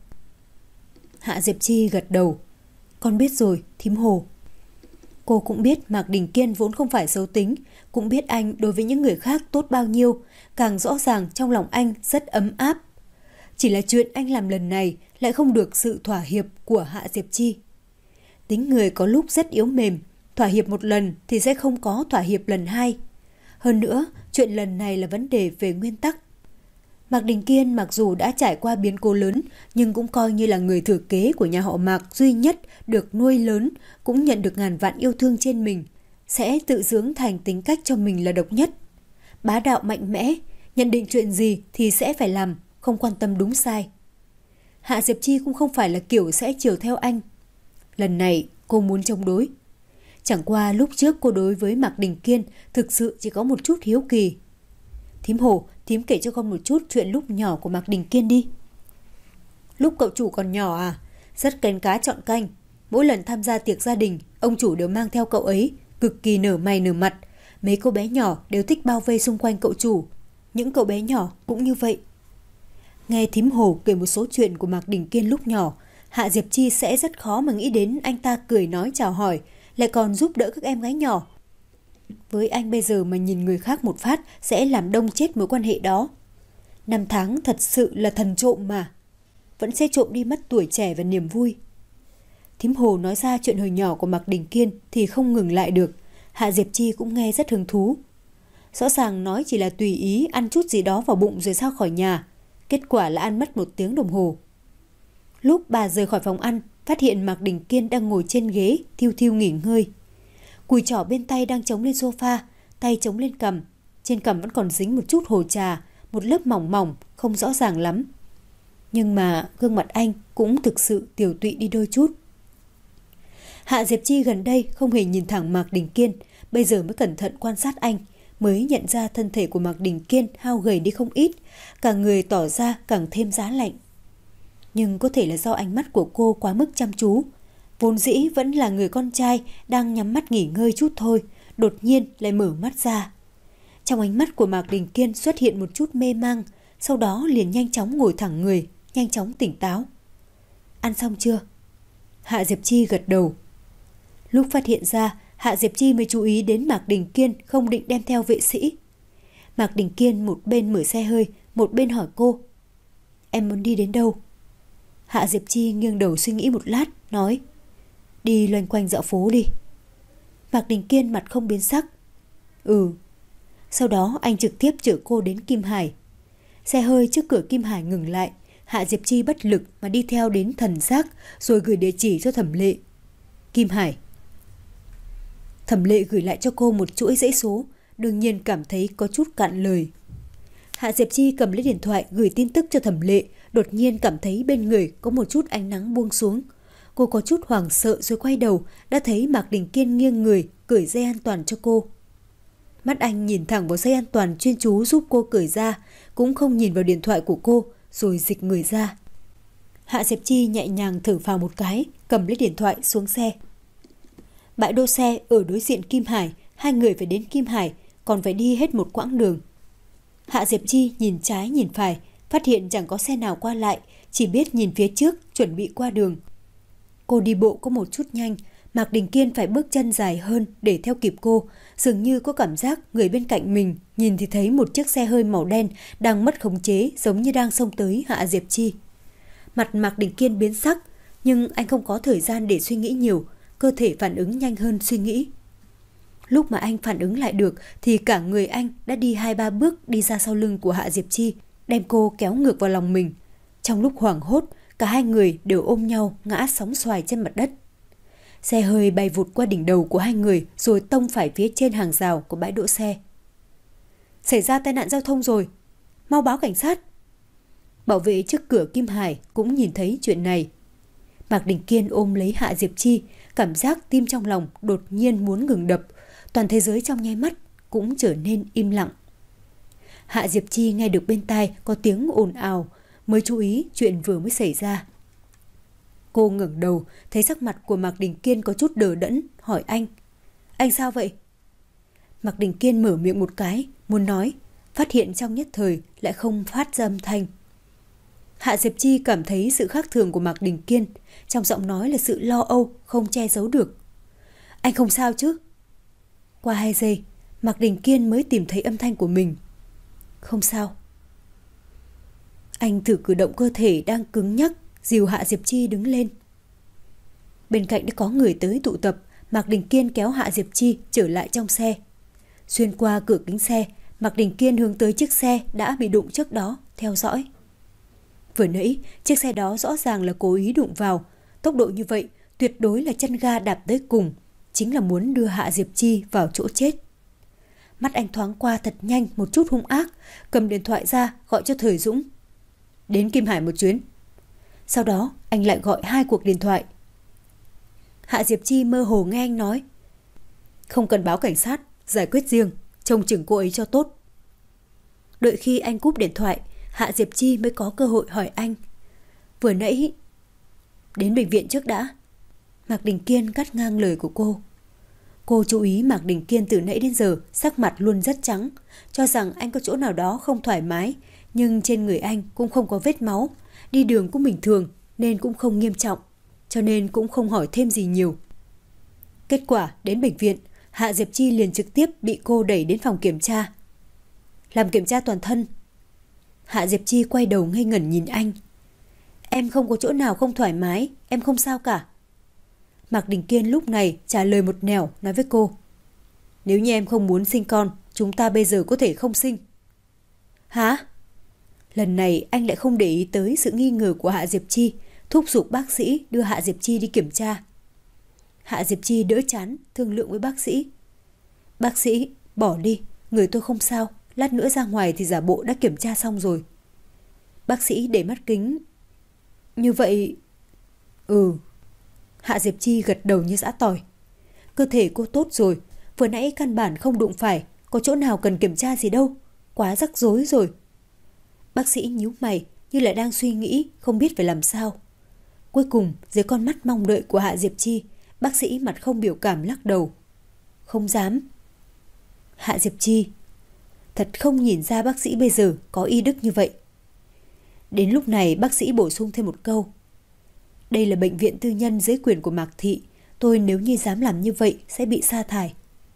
Speaker 1: Hạ Diệp Chi gật đầu. Con biết rồi, Thím Hồ. Cô cũng biết Mạc Đình Kiên vốn không phải xấu tính, cũng biết anh đối với những người khác tốt bao nhiêu, càng rõ ràng trong lòng anh rất ấm áp. Chỉ là chuyện anh làm lần này lại không được sự thỏa hiệp của Hạ Diệp Chi. Tính người có lúc rất yếu mềm, thỏa hiệp một lần thì sẽ không có thỏa hiệp lần hai. Hơn nữa, chuyện lần này là vấn đề về nguyên tắc. Mạc Đình Kiên mặc dù đã trải qua biến cố lớn, nhưng cũng coi như là người thừa kế của nhà họ Mạc duy nhất được nuôi lớn, cũng nhận được ngàn vạn yêu thương trên mình, sẽ tự dưỡng thành tính cách cho mình là độc nhất. Bá đạo mạnh mẽ, nhận định chuyện gì thì sẽ phải làm, không quan tâm đúng sai. Hạ Diệp Chi cũng không phải là kiểu sẽ chiều theo anh. Lần này cô muốn chống đối. Chẳng qua lúc trước cô đối với Mạc Đình Kiên thực sự chỉ có một chút hiếu kỳ. Thím Hồ, thím kể cho con một chút chuyện lúc nhỏ của Mạc Đình Kiên đi. Lúc cậu chủ còn nhỏ à, rất kén cá chọn canh. Mỗi lần tham gia tiệc gia đình, ông chủ đều mang theo cậu ấy, cực kỳ nở mày nở mặt. Mấy cô bé nhỏ đều thích bao vây xung quanh cậu chủ. Những cậu bé nhỏ cũng như vậy. Nghe thím Hồ kể một số chuyện của Mạc Đình Kiên lúc nhỏ, Hạ Diệp Chi sẽ rất khó mà nghĩ đến anh ta cười nói chào hỏi, lại còn giúp đỡ các em gái nhỏ. Với anh bây giờ mà nhìn người khác một phát sẽ làm đông chết mối quan hệ đó. Năm tháng thật sự là thần trộm mà. Vẫn sẽ trộm đi mất tuổi trẻ và niềm vui. Thím Hồ nói ra chuyện hồi nhỏ của Mạc Đình Kiên thì không ngừng lại được. Hạ Diệp Chi cũng nghe rất hứng thú. Rõ ràng nói chỉ là tùy ý ăn chút gì đó vào bụng rồi ra khỏi nhà. Kết quả là ăn mất một tiếng đồng hồ. Lúc bà rời khỏi phòng ăn, phát hiện Mạc Đình Kiên đang ngồi trên ghế, thiêu thiêu nghỉ ngơi. Cùi trỏ bên tay đang chống lên sofa, tay chống lên cằm. Trên cằm vẫn còn dính một chút hồ trà, một lớp mỏng mỏng, không rõ ràng lắm. Nhưng mà gương mặt anh cũng thực sự tiều tụy đi đôi chút. Hạ Diệp Chi gần đây không hề nhìn thẳng Mạc Đình Kiên, bây giờ mới cẩn thận quan sát anh, mới nhận ra thân thể của Mạc Đình Kiên hao gầy đi không ít, cả người tỏ ra càng thêm giá lạnh. Nhưng có thể là do ánh mắt của cô quá mức chăm chú. Vốn dĩ vẫn là người con trai đang nhắm mắt nghỉ ngơi chút thôi, đột nhiên lại mở mắt ra. Trong ánh mắt của Mạc Đình Kiên xuất hiện một chút mê mang, sau đó liền nhanh chóng ngồi thẳng người, nhanh chóng tỉnh táo. Ăn xong chưa? Hạ Diệp Chi gật đầu. Lúc phát hiện ra, Hạ Diệp Chi mới chú ý đến Mạc Đình Kiên không định đem theo vệ sĩ. Mạc Đình Kiên một bên mở xe hơi, một bên hỏi cô. Em muốn đi đến đâu? Hạ Diệp Chi nghiêng đầu suy nghĩ một lát, nói. Đi loanh quanh dạo phố đi. Mạc Đình Kiên mặt không biến sắc. Ừ. Sau đó anh trực tiếp chở cô đến Kim Hải. Xe hơi trước cửa Kim Hải ngừng lại. Hạ Diệp Chi bất lực mà đi theo đến Thần Giác, rồi gửi địa chỉ cho Thẩm Lệ. Kim Hải. Thẩm Lệ gửi lại cho cô một chuỗi dãy số, đương nhiên cảm thấy có chút cạn lời. Hạ Diệp Chi cầm lấy điện thoại gửi tin tức cho Thẩm Lệ, đột nhiên cảm thấy bên người có một chút ánh nắng buông xuống. Cô có chút hoảng sợ rồi quay đầu, đã thấy Mạc Đình Kiên nghiêng người, cởi dây an toàn cho cô. Mắt anh nhìn thẳng vào dây an toàn chuyên chú giúp cô cởi ra, cũng không nhìn vào điện thoại của cô, rồi dịch người ra. Hạ Diệp Chi nhẹ nhàng thở phào một cái, cầm lấy điện thoại xuống xe. Bãi đỗ xe ở đối diện Kim Hải, hai người phải đến Kim Hải, còn phải đi hết một quãng đường. Hạ Diệp Chi nhìn trái nhìn phải, phát hiện chẳng có xe nào qua lại, chỉ biết nhìn phía trước, chuẩn bị qua đường. Cô đi bộ có một chút nhanh, Mạc Đình Kiên phải bước chân dài hơn để theo kịp cô, dường như có cảm giác người bên cạnh mình nhìn thì thấy một chiếc xe hơi màu đen đang mất khống chế, giống như đang xông tới Hạ Diệp Chi. Mặt Mạc Đình Kiên biến sắc, nhưng anh không có thời gian để suy nghĩ nhiều, cơ thể phản ứng nhanh hơn suy nghĩ. Lúc mà anh phản ứng lại được thì cả người anh đã đi hai ba bước đi ra sau lưng của Hạ Diệp Chi, đem cô kéo ngược vào lòng mình. Trong lúc hoảng hốt, cả hai người đều ôm nhau ngã sóng xoài trên mặt đất. Xe hơi bay vụt qua đỉnh đầu của hai người rồi tông phải phía trên hàng rào của bãi đỗ xe. Xảy ra tai nạn giao thông rồi, mau báo cảnh sát. Bảo vệ trước cửa Kim Hải cũng nhìn thấy chuyện này. Mạc Đình Kiên ôm lấy Hạ Diệp Chi, cảm giác tim trong lòng đột nhiên muốn ngừng đập, toàn thế giới trong nháy mắt cũng trở nên im lặng. Hạ Diệp Chi nghe được bên tai có tiếng ồn ào, mới chú ý chuyện vừa mới xảy ra. Cô ngẩng đầu, thấy sắc mặt của Mạc Đình Kiên có chút đờ đẫn, hỏi anh. Anh sao vậy? Mạc Đình Kiên mở miệng một cái, muốn nói, phát hiện trong nhất thời lại không phát ra âm thanh. Hạ Diệp Chi cảm thấy sự khác thường của Mạc Đình Kiên, trong giọng nói là sự lo âu, không che giấu được. Anh không sao chứ? Qua hai giây, Mạc Đình Kiên mới tìm thấy âm thanh của mình. Không sao. Anh thử cử động cơ thể đang cứng nhắc, dìu Hạ Diệp Chi đứng lên. Bên cạnh đã có người tới tụ tập, Mạc Đình Kiên kéo Hạ Diệp Chi trở lại trong xe. Xuyên qua cửa kính xe, Mạc Đình Kiên hướng tới chiếc xe đã bị đụng trước đó, theo dõi. Vừa nãy, chiếc xe đó rõ ràng là cố ý đụng vào. Tốc độ như vậy, tuyệt đối là chân ga đạp tới cùng, chính là muốn đưa Hạ Diệp Chi vào chỗ chết. Mắt anh thoáng qua thật nhanh một chút hung ác, cầm điện thoại ra gọi cho Thời Dũng. Đến Kim Hải một chuyến. Sau đó, anh lại gọi hai cuộc điện thoại. Hạ Diệp Chi mơ hồ nghe anh nói. Không cần báo cảnh sát, giải quyết riêng, trông chừng cô ấy cho tốt. Đợi khi anh cúp điện thoại, Hạ Diệp Chi mới có cơ hội hỏi anh. Vừa nãy... Đến bệnh viện trước đã. Mạc Đình Kiên cắt ngang lời của cô. Cô chú ý Mạc Đình Kiên từ nãy đến giờ sắc mặt luôn rất trắng, cho rằng anh có chỗ nào đó không thoải mái, nhưng trên người anh cũng không có vết máu, đi đường cũng bình thường nên cũng không nghiêm trọng, cho nên cũng không hỏi thêm gì nhiều. Kết quả đến bệnh viện, Hạ Diệp Chi liền trực tiếp bị cô đẩy đến phòng kiểm tra. Làm kiểm tra toàn thân. Hạ Diệp Chi quay đầu ngây ngẩn nhìn anh. Em không có chỗ nào không thoải mái, em không sao cả. Mạc Đình Kiên lúc này trả lời một nẻo nói với cô. Nếu như em không muốn sinh con, chúng ta bây giờ có thể không sinh. Hả? Lần này anh lại không để ý tới sự nghi ngờ của Hạ Diệp Chi, thúc giục bác sĩ đưa Hạ Diệp Chi đi kiểm tra. Hạ Diệp Chi đỡ chán, thương lượng với bác sĩ. Bác sĩ, bỏ đi, người tôi không sao, lát nữa ra ngoài thì giả bộ đã kiểm tra xong rồi. Bác sĩ để mắt kính. Như vậy... Ừ. Hạ Diệp Chi gật đầu như giã tỏi. Cơ thể cô tốt rồi, vừa nãy căn bản không đụng phải, có chỗ nào cần kiểm tra gì đâu, quá rắc rối rồi. Bác sĩ nhíu mày như lại đang suy nghĩ, không biết phải làm sao. Cuối cùng, dưới con mắt mong đợi của Hạ Diệp Chi, bác sĩ mặt không biểu cảm lắc đầu. Không dám. Hạ Diệp Chi, thật không nhìn ra bác sĩ bây giờ có y đức như vậy. Đến lúc này bác sĩ bổ sung thêm một câu. Đây là bệnh viện tư nhân dưới quyền của Mạc Thị, tôi nếu như dám làm như vậy sẽ bị sa thải.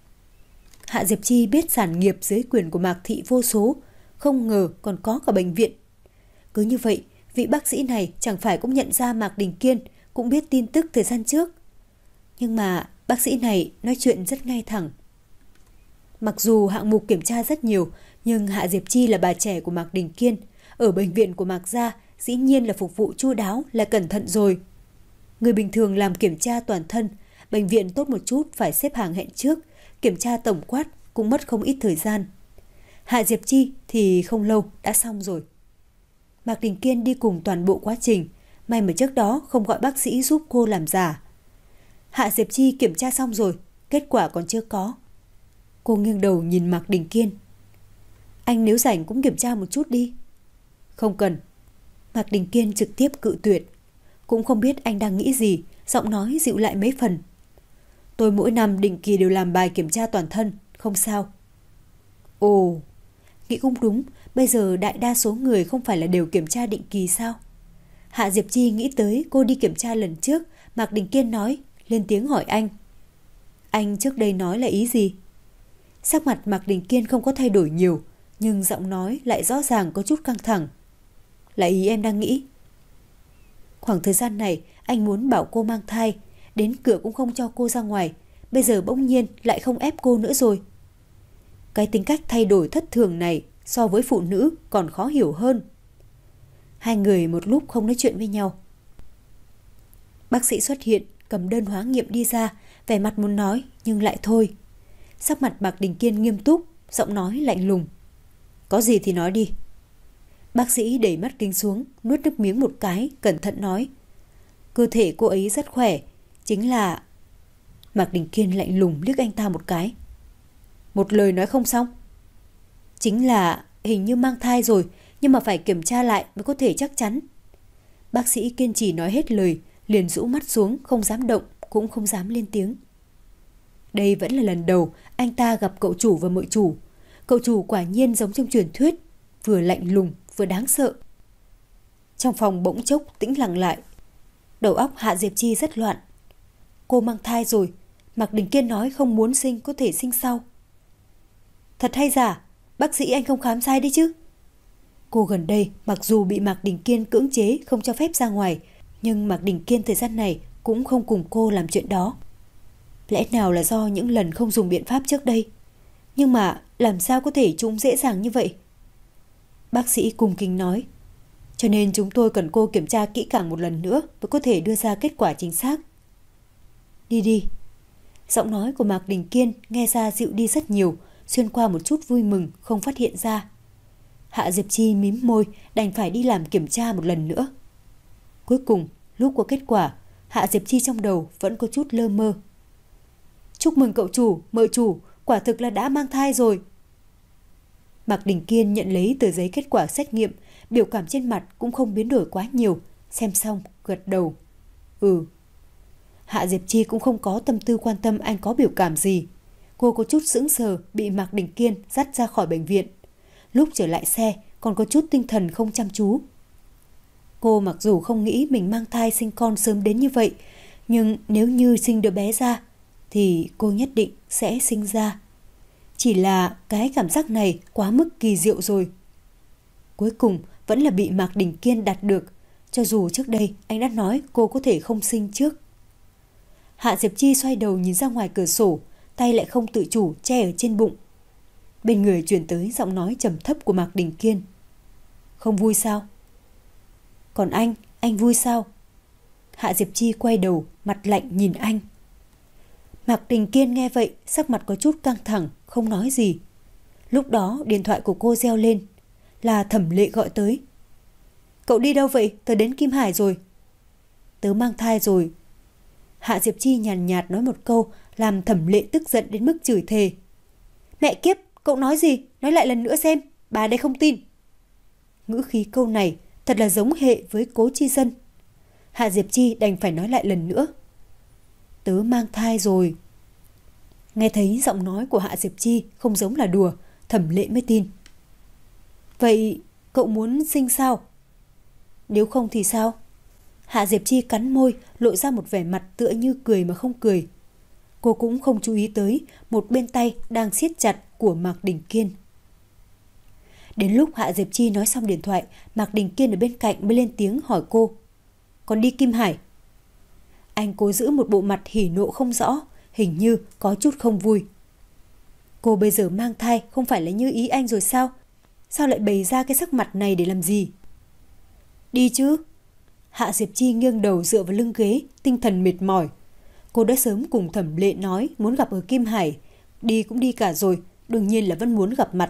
Speaker 1: Hạ Diệp Chi biết sản nghiệp dưới quyền của Mạc Thị vô số, không ngờ còn có cả bệnh viện. Cứ như vậy, vị bác sĩ này chẳng phải cũng nhận ra Mạc Đình Kiên, cũng biết tin tức thời gian trước. Nhưng mà bác sĩ này nói chuyện rất ngay thẳng. Mặc dù hạng mục kiểm tra rất nhiều, nhưng Hạ Diệp Chi là bà trẻ của Mạc Đình Kiên. Ở bệnh viện của Mạc Gia, dĩ nhiên là phục vụ chu đáo, là cẩn thận rồi. Người bình thường làm kiểm tra toàn thân, bệnh viện tốt một chút phải xếp hàng hẹn trước, kiểm tra tổng quát cũng mất không ít thời gian. Hạ Diệp Chi thì không lâu đã xong rồi. Mạc Đình Kiên đi cùng toàn bộ quá trình, may mà trước đó không gọi bác sĩ giúp cô làm giả. Hạ Diệp Chi kiểm tra xong rồi, kết quả còn chưa có. Cô nghiêng đầu nhìn Mạc Đình Kiên. Anh nếu rảnh cũng kiểm tra một chút đi. Không cần. Mạc Đình Kiên trực tiếp cự tuyệt. Cũng không biết anh đang nghĩ gì, giọng nói dịu lại mấy phần. Tôi mỗi năm định kỳ đều làm bài kiểm tra toàn thân, không sao. Ồ, nghĩ cũng đúng, bây giờ đại đa số người không phải là đều kiểm tra định kỳ sao? Hạ Diệp Chi nghĩ tới cô đi kiểm tra lần trước, Mạc Đình Kiên nói, lên tiếng hỏi anh. Anh trước đây nói là ý gì? Sắc mặt Mạc Đình Kiên không có thay đổi nhiều, nhưng giọng nói lại rõ ràng có chút căng thẳng. Là ý em đang nghĩ. Khoảng thời gian này anh muốn bảo cô mang thai, đến cửa cũng không cho cô ra ngoài, bây giờ bỗng nhiên lại không ép cô nữa rồi. Cái tính cách thay đổi thất thường này so với phụ nữ còn khó hiểu hơn. Hai người một lúc không nói chuyện với nhau. Bác sĩ xuất hiện, cầm đơn hóa nghiệm đi ra, vẻ mặt muốn nói nhưng lại thôi. Sắc mặt Mạc Đình Kiên nghiêm túc, giọng nói lạnh lùng. Có gì thì nói đi. Bác sĩ đẩy mắt kính xuống, nuốt nước miếng một cái, cẩn thận nói. Cơ thể cô ấy rất khỏe, chính là... Mạc Đình Kiên lạnh lùng liếc anh ta một cái. Một lời nói không xong. Chính là hình như mang thai rồi, nhưng mà phải kiểm tra lại mới có thể chắc chắn. Bác sĩ kiên trì nói hết lời, liền rũ mắt xuống, không dám động, cũng không dám lên tiếng. Đây vẫn là lần đầu anh ta gặp cậu chủ và mợ chủ. Cậu chủ quả nhiên giống trong truyền thuyết, vừa lạnh lùng vừa đáng sợ. Trong phòng bỗng chốc tĩnh lặng lại. Đầu óc Hạ Diệp Chi rất loạn. Cô mang thai rồi, Mạc Đình Kiên nói không muốn sinh có thể sinh sau. Thật hay giả? Bác sĩ anh không khám sai đấy chứ? Cô gần đây mặc dù bị Mạc Đình Kiên cưỡng chế không cho phép ra ngoài, nhưng Mạc Đình Kiên thời gian này cũng không cùng cô làm chuyện đó. Lẽ nào là do những lần không dùng biện pháp trước đây? Nhưng mà làm sao có thể chúng dễ dàng như vậy? Bác sĩ cung kính nói. Cho nên chúng tôi cần cô kiểm tra kỹ càng một lần nữa mới có thể đưa ra kết quả chính xác. Đi đi. Giọng nói của Mạc Đình Kiên nghe ra dịu đi rất nhiều, xuyên qua một chút vui mừng không phát hiện ra. Hạ Diệp Chi mím môi, đành phải đi làm kiểm tra một lần nữa. Cuối cùng, lúc có kết quả, Hạ Diệp Chi trong đầu vẫn có chút lơ mơ. Chúc mừng cậu chủ, mợ chủ, quả thực là đã mang thai rồi. Mạc Đình Kiên nhận lấy tờ giấy kết quả xét nghiệm, biểu cảm trên mặt cũng không biến đổi quá nhiều, xem xong gật đầu. Ừ. Hạ Diệp Chi cũng không có tâm tư quan tâm anh có biểu cảm gì. Cô có chút sững sờ bị Mạc Đình Kiên dắt ra khỏi bệnh viện. Lúc trở lại xe còn có chút tinh thần không chăm chú. Cô mặc dù không nghĩ mình mang thai sinh con sớm đến như vậy, nhưng nếu như sinh đứa bé ra thì cô nhất định sẽ sinh ra. Chỉ là cái cảm giác này quá mức kỳ diệu rồi. Cuối cùng vẫn là bị Mạc Đình Kiên đạt được, cho dù trước đây anh đã nói cô có thể không sinh trước. Hạ Diệp Chi xoay đầu nhìn ra ngoài cửa sổ, tay lại không tự chủ che ở trên bụng. Bên người truyền tới giọng nói trầm thấp của Mạc Đình Kiên. Không vui sao? Còn anh, anh vui sao? Hạ Diệp Chi quay đầu, mặt lạnh nhìn anh. Mạc Đình Kiên nghe vậy, sắc mặt có chút căng thẳng, không nói gì. Lúc đó điện thoại của cô reo lên, là Thẩm Lệ gọi tới. Cậu đi đâu vậy? Tớ đến Kim Hải rồi. Tớ mang thai rồi. Hạ Diệp Chi nhàn nhạt nói một câu, làm Thẩm Lệ tức giận đến mức chửi thề. Mẹ kiếp, cậu nói gì? Nói lại lần nữa xem, bà đây không tin. Ngữ khí câu này thật là giống hệ với Cố Chi Dân. Hạ Diệp Chi đành phải nói lại lần nữa. Tớ mang thai rồi. Nghe thấy giọng nói của Hạ Diệp Chi không giống là đùa, Thẩm Lệ mới tin. Vậy cậu muốn sinh sao? Nếu không thì sao? Hạ Diệp Chi cắn môi, lộ ra một vẻ mặt tựa như cười mà không cười. Cô cũng không chú ý tới một bên tay đang siết chặt của Mạc Đình Kiên. Đến lúc Hạ Diệp Chi nói xong điện thoại, Mạc Đình Kiên ở bên cạnh mới lên tiếng hỏi cô. Còn đi Kim Hải? Anh cố giữ một bộ mặt hỉ nộ không rõ, hình như có chút không vui. Cô bây giờ mang thai không phải là như ý anh rồi sao? Sao lại bày ra cái sắc mặt này để làm gì? Đi chứ. Hạ Diệp Chi nghiêng đầu dựa vào lưng ghế, tinh thần mệt mỏi. Cô đã sớm cùng Thẩm Lệ nói muốn gặp ở Kim Hải. Đi cũng đi cả rồi, đương nhiên là vẫn muốn gặp mặt.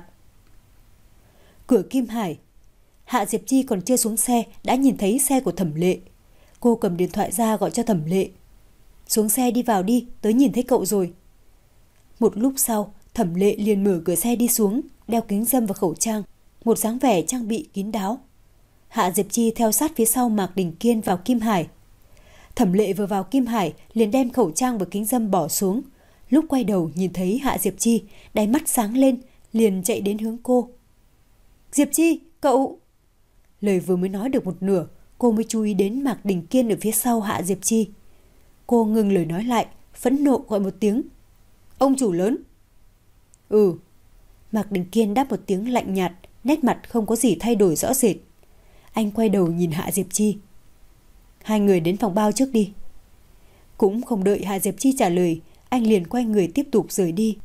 Speaker 1: Cửa Kim Hải. Hạ Diệp Chi còn chưa xuống xe đã nhìn thấy xe của Thẩm Lệ. Cô cầm điện thoại ra gọi cho Thẩm Lệ. Xuống xe đi vào đi, tớ nhìn thấy cậu rồi. Một lúc sau, Thẩm Lệ liền mở cửa xe đi xuống, đeo kính râm và khẩu trang, một dáng vẻ trang bị kín đáo. Hạ Diệp Chi theo sát phía sau Mạc Đình Kiên vào Kim Hải. Thẩm Lệ vừa vào Kim Hải liền đem khẩu trang và kính râm bỏ xuống. Lúc quay đầu nhìn thấy Hạ Diệp Chi, đáy mắt sáng lên, liền chạy đến hướng cô. Diệp Chi, cậu... Lời vừa mới nói được một nửa, cô mới chú ý đến Mạc Đình Kiên ở phía sau Hạ Diệp Chi. Cô ngừng lời nói lại, phẫn nộ gọi một tiếng. Ông chủ lớn. Ừ. Mạc Đình Kiên đáp một tiếng lạnh nhạt, nét mặt không có gì thay đổi rõ rệt. Anh quay đầu nhìn Hạ Diệp Chi. Hai người đến phòng bao trước đi. Cũng không đợi Hạ Diệp Chi trả lời, anh liền quay người tiếp tục rời đi.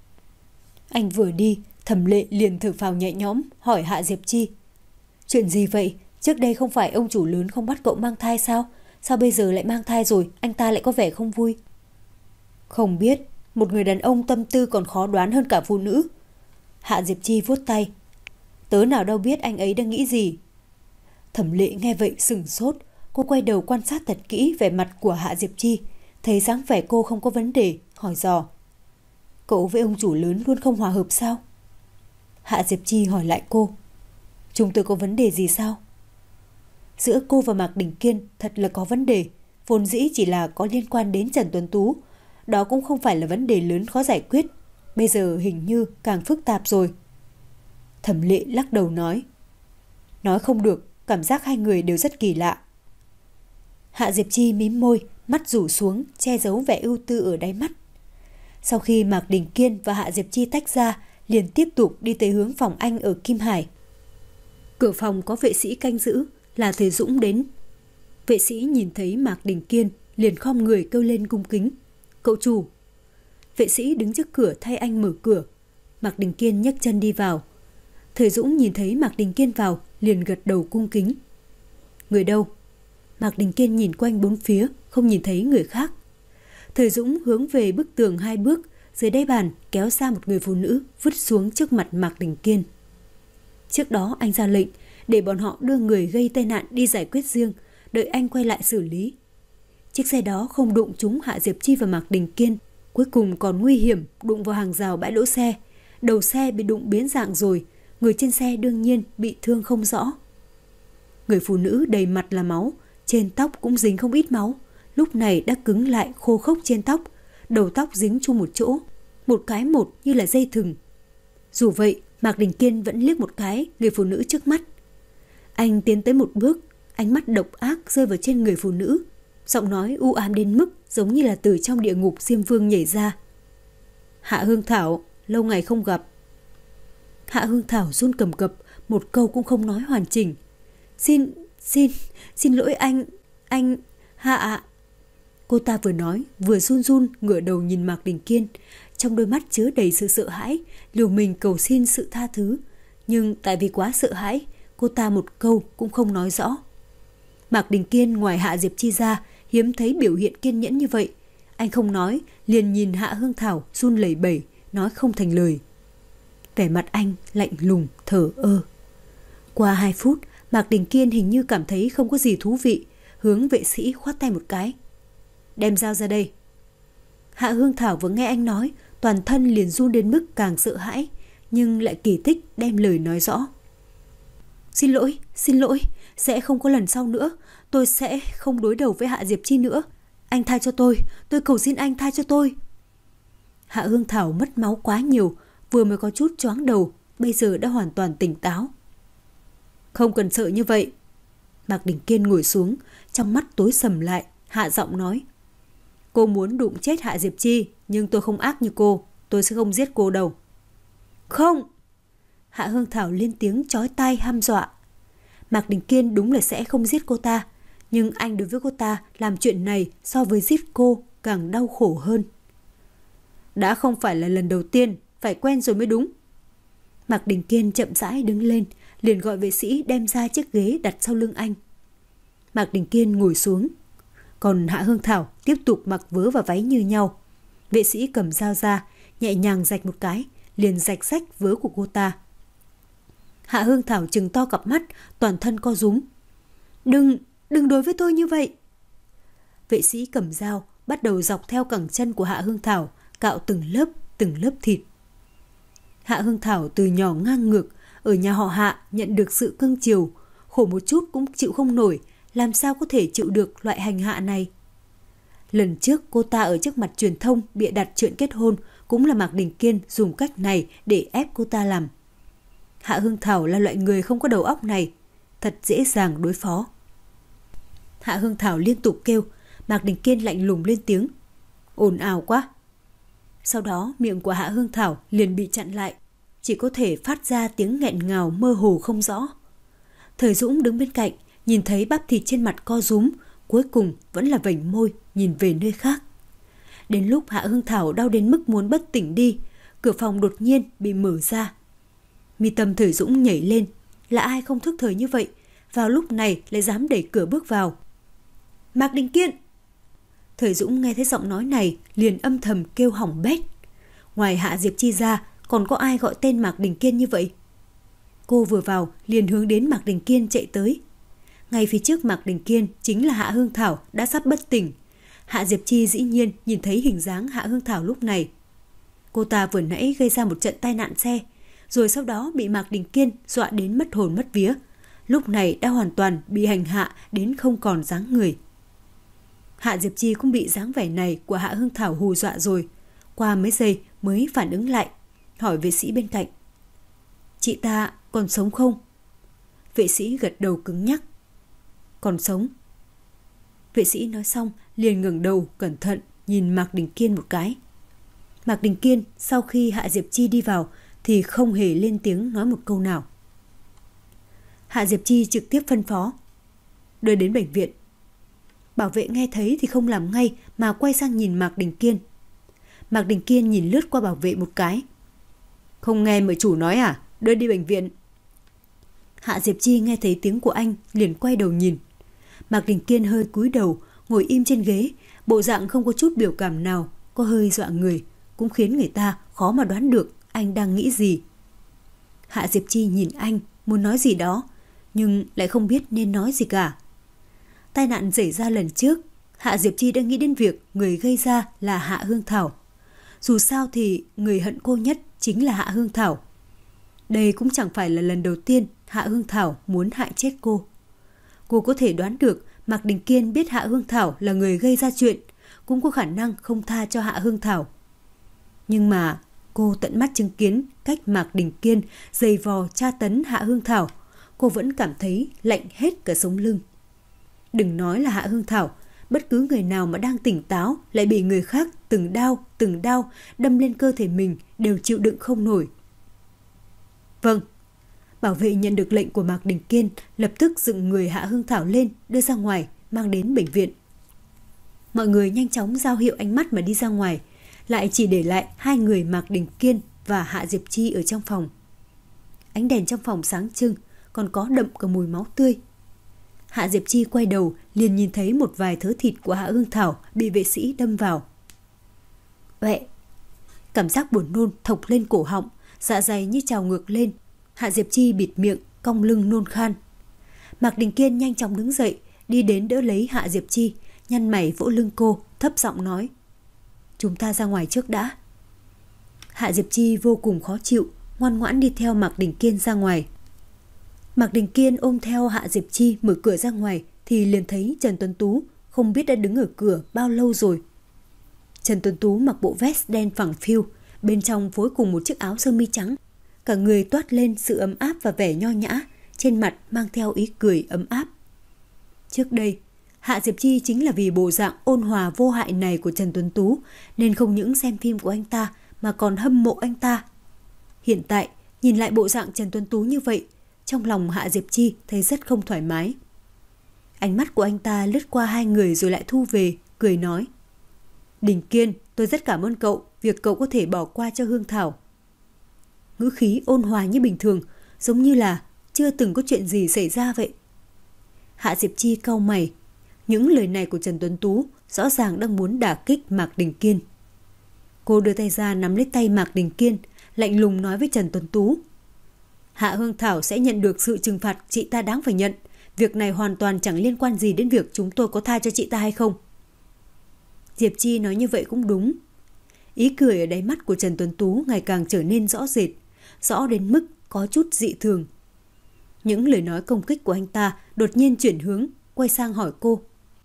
Speaker 1: Anh vừa đi, Thẩm Lệ liền thở phào nhẹ nhõm, hỏi Hạ Diệp Chi. Chuyện gì vậy? Trước đây không phải ông chủ lớn không bắt cậu mang thai sao? Sao bây giờ lại mang thai rồi, anh ta lại có vẻ không vui? Không biết, một người đàn ông tâm tư còn khó đoán hơn cả phụ nữ. Hạ Diệp Chi vuốt tay. Tớ nào đâu biết anh ấy đang nghĩ gì. Thẩm Lệ nghe vậy sửng sốt. Cô quay đầu quan sát thật kỹ vẻ mặt của Hạ Diệp Chi, thấy dáng vẻ cô không có vấn đề, hỏi dò. Cậu với ông chủ lớn luôn không hòa hợp sao? Hạ Diệp Chi hỏi lại cô. Chúng tôi có vấn đề gì sao? Giữa cô và Mạc Đình Kiên thật là có vấn đề, vốn dĩ chỉ là có liên quan đến Trần Tuấn Tú. Đó cũng không phải là vấn đề lớn khó giải quyết, bây giờ hình như càng phức tạp rồi. Thẩm Lệ lắc đầu nói. Nói không được, cảm giác hai người đều rất kỳ lạ. Hạ Diệp Chi mím môi, mắt rủ xuống, che giấu vẻ ưu tư ở đáy mắt. Sau khi Mạc Đình Kiên và Hạ Diệp Chi tách ra, liền tiếp tục đi tới hướng phòng anh ở Kim Hải. Cửa phòng có vệ sĩ canh giữ, là thầy Dũng đến. Vệ sĩ nhìn thấy Mạc Đình Kiên, liền khom người kêu lên cung kính. Cậu chủ. Vệ sĩ đứng trước cửa thay anh mở cửa. Mạc Đình Kiên nhấc chân đi vào. Thầy Dũng nhìn thấy Mạc Đình Kiên vào, liền gật đầu cung kính. Người đâu? Mạc Đình Kiên nhìn quanh bốn phía, không nhìn thấy người khác. Thầy Dũng hướng về bức tường hai bước, dưới đáy bàn kéo ra một người phụ nữ vứt xuống trước mặt Mạc Đình Kiên. Trước đó anh ra lệnh để bọn họ đưa người gây tai nạn đi giải quyết riêng, đợi anh quay lại xử lý. Chiếc xe đó không đụng trúng Hạ Diệp Chi và Mạc Đình Kiên, cuối cùng còn nguy hiểm đụng vào hàng rào bãi đỗ xe. Đầu xe bị đụng biến dạng rồi, người trên xe đương nhiên bị thương không rõ. Người phụ nữ đầy mặt là máu, trên tóc cũng dính không ít máu, lúc này đã cứng lại khô khốc trên tóc, đầu tóc dính chung một chỗ, một cái một như là dây thừng. Dù vậy, Mạc Đình Kiên vẫn liếc một cái người phụ nữ trước mắt. Anh tiến tới một bước, ánh mắt độc ác rơi vào trên người phụ nữ, giọng nói u ám đến mức giống như là từ trong địa ngục Diêm Vương nhảy ra. Hạ Hương Thảo, lâu ngày không gặp. Hạ Hương Thảo run cầm cập, một câu cũng không nói hoàn chỉnh. Xin, xin, xin lỗi anh, anh, Hạ ạ. Cô ta vừa nói, vừa run run ngửa đầu nhìn Mạc Đình Kiên, trong đôi mắt chứa đầy sự sợ hãi, liều mình cầu xin sự tha thứ. Nhưng tại vì quá sợ hãi, cô ta một câu cũng không nói rõ. Mạc Đình Kiên ngoài Hạ Diệp Chi ra, hiếm thấy biểu hiện kiên nhẫn như vậy. Anh không nói, liền nhìn Hạ Hương Thảo run lẩy bẩy, nói không thành lời. Vẻ mặt anh lạnh lùng, thờ ơ. Qua hai phút, Mạc Đình Kiên hình như cảm thấy không có gì thú vị, hướng vệ sĩ khoát tay một cái. Đem dao ra đây. Hạ Hương Thảo vừa nghe anh nói, toàn thân liền run đến mức càng sợ hãi, nhưng lại kỳ tích đem lời nói rõ. Xin lỗi, xin lỗi, sẽ không có lần sau nữa, tôi sẽ không đối đầu với Hạ Diệp Chi nữa. Anh tha cho tôi, tôi cầu xin anh tha cho tôi. Hạ Hương Thảo mất máu quá nhiều, vừa mới có chút choáng đầu, bây giờ đã hoàn toàn tỉnh táo. Không cần sợ như vậy. Mạc Đình Kiên ngồi xuống, trong mắt tối sầm lại, hạ giọng nói. Cô muốn đụng chết Hạ Diệp Chi, nhưng tôi không ác như cô, tôi sẽ không giết cô đâu. Không! Hạ Hương Thảo lên tiếng chói tai hăm dọa. Mạc Đình Kiên đúng là sẽ không giết cô ta, nhưng anh đối với cô ta làm chuyện này so với giết cô càng đau khổ hơn. Đã không phải là lần đầu tiên, phải quen rồi mới đúng. Mạc Đình Kiên chậm rãi đứng lên, liền gọi vệ sĩ đem ra chiếc ghế đặt sau lưng anh. Mạc Đình Kiên ngồi xuống, còn Hạ Hương Thảo tiếp tục mặc vớ và váy như nhau. Vệ sĩ cầm dao ra, nhẹ nhàng rạch một cái, liền rạch rách vớ của cô ta. Hạ Hương Thảo trừng to cặp mắt, toàn thân co rúm. Đừng, đừng đối với tôi như vậy. Vệ sĩ cầm dao, bắt đầu dọc theo cẳng chân của Hạ Hương Thảo, cạo từng lớp, từng lớp thịt. Hạ Hương Thảo từ nhỏ ngang ngược, ở nhà họ Hạ nhận được sự cưng chiều, khổ một chút cũng chịu không nổi, làm sao có thể chịu được loại hành hạ này. Lần trước cô ta ở trước mặt truyền thông bịa đặt chuyện kết hôn, cũng là Mạc Đình Kiên dùng cách này để ép cô ta làm. Hạ Hương Thảo là loại người không có đầu óc này, thật dễ dàng đối phó. Hạ Hương Thảo liên tục kêu, Mạc Đình Kiên lạnh lùng lên tiếng. Ồn ào quá. Sau đó miệng của Hạ Hương Thảo liền bị chặn lại, chỉ có thể phát ra tiếng nghẹn ngào mơ hồ không rõ. Thời Dũng đứng bên cạnh, nhìn thấy bắp thịt trên mặt co rúm, cuối cùng vẫn là vểnh môi nhìn về nơi khác. Đến lúc Hạ Hương Thảo đau đến mức muốn bất tỉnh đi, cửa phòng đột nhiên bị mở ra. Mi tâm Thời Dũng nhảy lên, là ai không thức thời như vậy, vào lúc này lại dám đẩy cửa bước vào. Mạc Đình Kiên! Thời Dũng nghe thấy giọng nói này liền âm thầm kêu hỏng bét. Ngoài Hạ Diệp Chi ra, còn có ai gọi tên Mạc Đình Kiên như vậy? Cô vừa vào liền hướng đến Mạc Đình Kiên chạy tới. Ngay phía trước Mạc Đình Kiên chính là Hạ Hương Thảo đã sắp bất tỉnh. Hạ Diệp Chi dĩ nhiên nhìn thấy hình dáng Hạ Hương Thảo lúc này. Cô ta vừa nãy gây ra một trận tai nạn xe, rồi sau đó bị Mạc Đình Kiên dọa đến mất hồn mất vía. Lúc này đã hoàn toàn bị hành hạ đến không còn dáng người. Hạ Diệp Chi cũng bị dáng vẻ này của Hạ Hương Thảo hù dọa rồi. Qua mấy giây mới phản ứng lại, hỏi vệ sĩ bên cạnh. Chị ta còn sống không? Vệ sĩ gật đầu cứng nhắc. Còn sống. Vệ sĩ nói xong liền ngẩng đầu cẩn thận nhìn Mạc Đình Kiên một cái. Mạc Đình Kiên sau khi Hạ Diệp Chi đi vào thì không hề lên tiếng nói một câu nào. Hạ Diệp Chi trực tiếp phân phó. Đưa đến bệnh viện. Bảo vệ nghe thấy thì không làm ngay mà quay sang nhìn Mạc Đình Kiên. Mạc Đình Kiên nhìn lướt qua bảo vệ một cái. Không nghe mời chủ nói à? Đưa đi bệnh viện. Hạ Diệp Chi nghe thấy tiếng của anh liền quay đầu nhìn. Mạc Đình Kiên hơi cúi đầu, ngồi im trên ghế, bộ dạng không có chút biểu cảm nào, có hơi dọa người, cũng khiến người ta khó mà đoán được anh đang nghĩ gì. Hạ Diệp Chi nhìn anh, muốn nói gì đó, nhưng lại không biết nên nói gì cả. Tai nạn xảy ra lần trước, Hạ Diệp Chi đã nghĩ đến việc người gây ra là Hạ Hương Thảo. Dù sao thì người hận cô nhất chính là Hạ Hương Thảo. Đây cũng chẳng phải là lần đầu tiên Hạ Hương Thảo muốn hại chết cô. Cô có thể đoán được Mạc Đình Kiên biết Hạ Hương Thảo là người gây ra chuyện, cũng có khả năng không tha cho Hạ Hương Thảo. Nhưng mà cô tận mắt chứng kiến cách Mạc Đình Kiên giày vò tra tấn Hạ Hương Thảo, cô vẫn cảm thấy lạnh hết cả sống lưng. Đừng nói là Hạ Hương Thảo, bất cứ người nào mà đang tỉnh táo lại bị người khác từng đao, từng đao đâm lên cơ thể mình đều chịu đựng không nổi. Vâng. Bảo vệ nhận được lệnh của Mạc Đình Kiên, lập tức dựng người Hạ Hương Thảo lên, đưa ra ngoài, mang đến bệnh viện. Mọi người nhanh chóng giao hiệu ánh mắt mà đi ra ngoài, lại chỉ để lại hai người Mạc Đình Kiên và Hạ Diệp Chi ở trong phòng. Ánh đèn trong phòng sáng trưng, còn có đậm cả mùi máu tươi. Hạ Diệp Chi quay đầu liền nhìn thấy một vài thớ thịt của Hạ Hương Thảo bị vệ sĩ đâm vào. Vậy, cảm giác buồn nôn thộc lên cổ họng, dạ dày như trào ngược lên. Hạ Diệp Chi bịt miệng, cong lưng nôn khan. Mạc Đình Kiên nhanh chóng đứng dậy, đi đến đỡ lấy Hạ Diệp Chi, nhăn mày vỗ lưng cô, thấp giọng nói: Chúng ta ra ngoài trước đã. Hạ Diệp Chi vô cùng khó chịu, ngoan ngoãn đi theo Mạc Đình Kiên ra ngoài. Mạc Đình Kiên ôm theo Hạ Diệp Chi mở cửa ra ngoài thì liền thấy Trần Tuấn Tú, không biết đã đứng ở cửa bao lâu rồi. Trần Tuấn Tú mặc bộ vest đen phẳng phiu, bên trong phối cùng một chiếc áo sơ mi trắng. Cả người toát lên sự ấm áp và vẻ nho nhã, trên mặt mang theo ý cười ấm áp. Trước đây, Hạ Diệp Chi chính là vì bộ dạng ôn hòa vô hại này của Trần Tuấn Tú nên không những xem phim của anh ta mà còn hâm mộ anh ta. Hiện tại, nhìn lại bộ dạng Trần Tuấn Tú như vậy, trong lòng Hạ Diệp Chi thấy rất không thoải mái. Ánh mắt của anh ta lướt qua hai người rồi lại thu về, cười nói: Đình Kiên, tôi rất cảm ơn cậu, việc cậu có thể bỏ qua cho Hương Thảo. Ngữ khí ôn hòa như bình thường, giống như là chưa từng có chuyện gì xảy ra vậy. Hạ Diệp Chi cau mày. Những lời này của Trần Tuấn Tú rõ ràng đang muốn đả kích Mạc Đình Kiên. Cô đưa tay ra nắm lấy tay Mạc Đình Kiên, lạnh lùng nói với Trần Tuấn Tú: Hạ Hương Thảo sẽ nhận được sự trừng phạt chị ta đáng phải nhận. Việc này hoàn toàn chẳng liên quan gì đến việc chúng tôi có tha cho chị ta hay không. Diệp Chi nói như vậy cũng đúng. Ý cười ở đáy mắt của Trần Tuấn Tú ngày càng trở nên rõ rệt, rõ đến mức có chút dị thường. Những lời nói công kích của anh ta đột nhiên chuyển hướng, quay sang hỏi cô: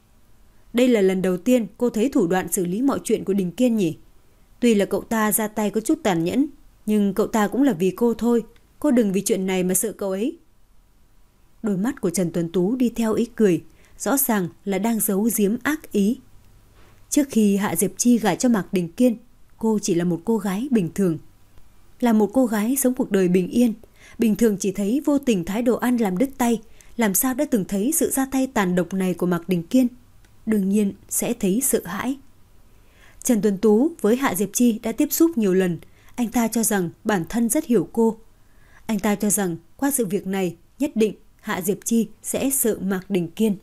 Speaker 1: Đây là lần đầu tiên cô thấy thủ đoạn xử lý mọi chuyện của Đình Kiên nhỉ? Tuy là cậu ta ra tay có chút tàn nhẫn, nhưng cậu ta cũng là vì cô thôi. Cô đừng vì chuyện này mà sợ cậu ấy. Đôi mắt của Trần Tuấn Tú đi theo ý cười, rõ ràng là đang giấu giếm ác ý. Trước khi Hạ Diệp Chi gả cho Mạc Đình Kiên, cô chỉ là một cô gái bình thường. Là một cô gái sống cuộc đời bình yên, bình thường chỉ thấy vô tình thái đồ ăn làm đứt tay, làm sao đã từng thấy sự ra tay tàn độc này của Mạc Đình Kiên. Đương nhiên sẽ thấy sợ hãi. Trần Tuấn Tú với Hạ Diệp Chi đã tiếp xúc nhiều lần, anh ta cho rằng bản thân rất hiểu cô. Anh ta cho rằng qua sự việc này nhất định Hạ Diệp Chi sẽ sợ Mạc Đình Kiên.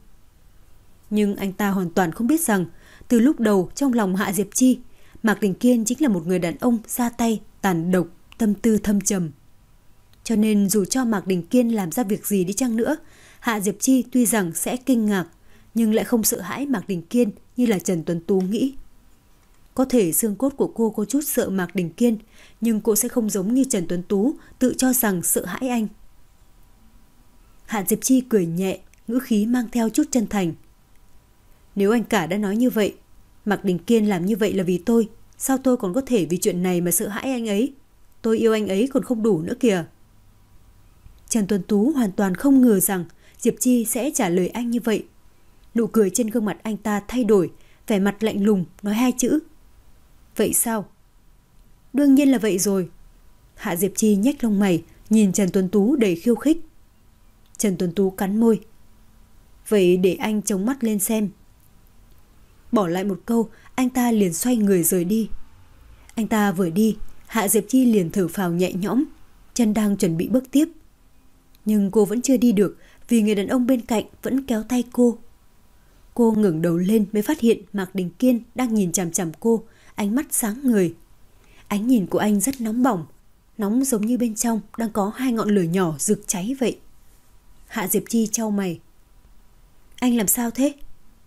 Speaker 1: Nhưng anh ta hoàn toàn không biết rằng từ lúc đầu trong lòng Hạ Diệp Chi, Mạc Đình Kiên chính là một người đàn ông ra tay, tàn độc, tâm tư thâm trầm. Cho nên dù cho Mạc Đình Kiên làm ra việc gì đi chăng nữa, Hạ Diệp Chi tuy rằng sẽ kinh ngạc, nhưng lại không sợ hãi Mạc Đình Kiên như là Trần Tuấn Tú nghĩ. Có thể xương cốt của cô có chút sợ Mạc Đình Kiên, nhưng cô sẽ không giống như Trần Tuấn Tú tự cho rằng sợ hãi anh. Hạ Diệp Chi cười nhẹ, ngữ khí mang theo chút chân thành. Nếu anh cả đã nói như vậy, Mạc Đình Kiên làm như vậy là vì tôi, sao tôi còn có thể vì chuyện này mà sợ hãi anh ấy? Tôi yêu anh ấy còn không đủ nữa kìa. Trần Tuấn Tú hoàn toàn không ngờ rằng Diệp Chi sẽ trả lời anh như vậy. Nụ cười trên gương mặt anh ta thay đổi, vẻ mặt lạnh lùng nói hai chữ: Vậy sao? Đương nhiên là vậy rồi. Hạ Diệp Chi nhếch lông mày, nhìn Trần Tuấn Tú đầy khiêu khích. Trần Tuấn Tú cắn môi. Vậy để anh chống mắt lên xem. Bỏ lại một câu, anh ta liền xoay người rời đi. Anh ta vừa đi, Hạ Diệp Chi liền thở phào nhẹ nhõm, chân đang chuẩn bị bước tiếp. Nhưng cô vẫn chưa đi được vì người đàn ông bên cạnh vẫn kéo tay cô. Cô ngẩng đầu lên mới phát hiện Mạc Đình Kiên đang nhìn chằm chằm cô, ánh mắt sáng ngời. Ánh nhìn của anh rất nóng bỏng, nóng giống như bên trong đang có hai ngọn lửa nhỏ rực cháy vậy. Hạ Diệp Chi chau mày. Anh làm sao thế?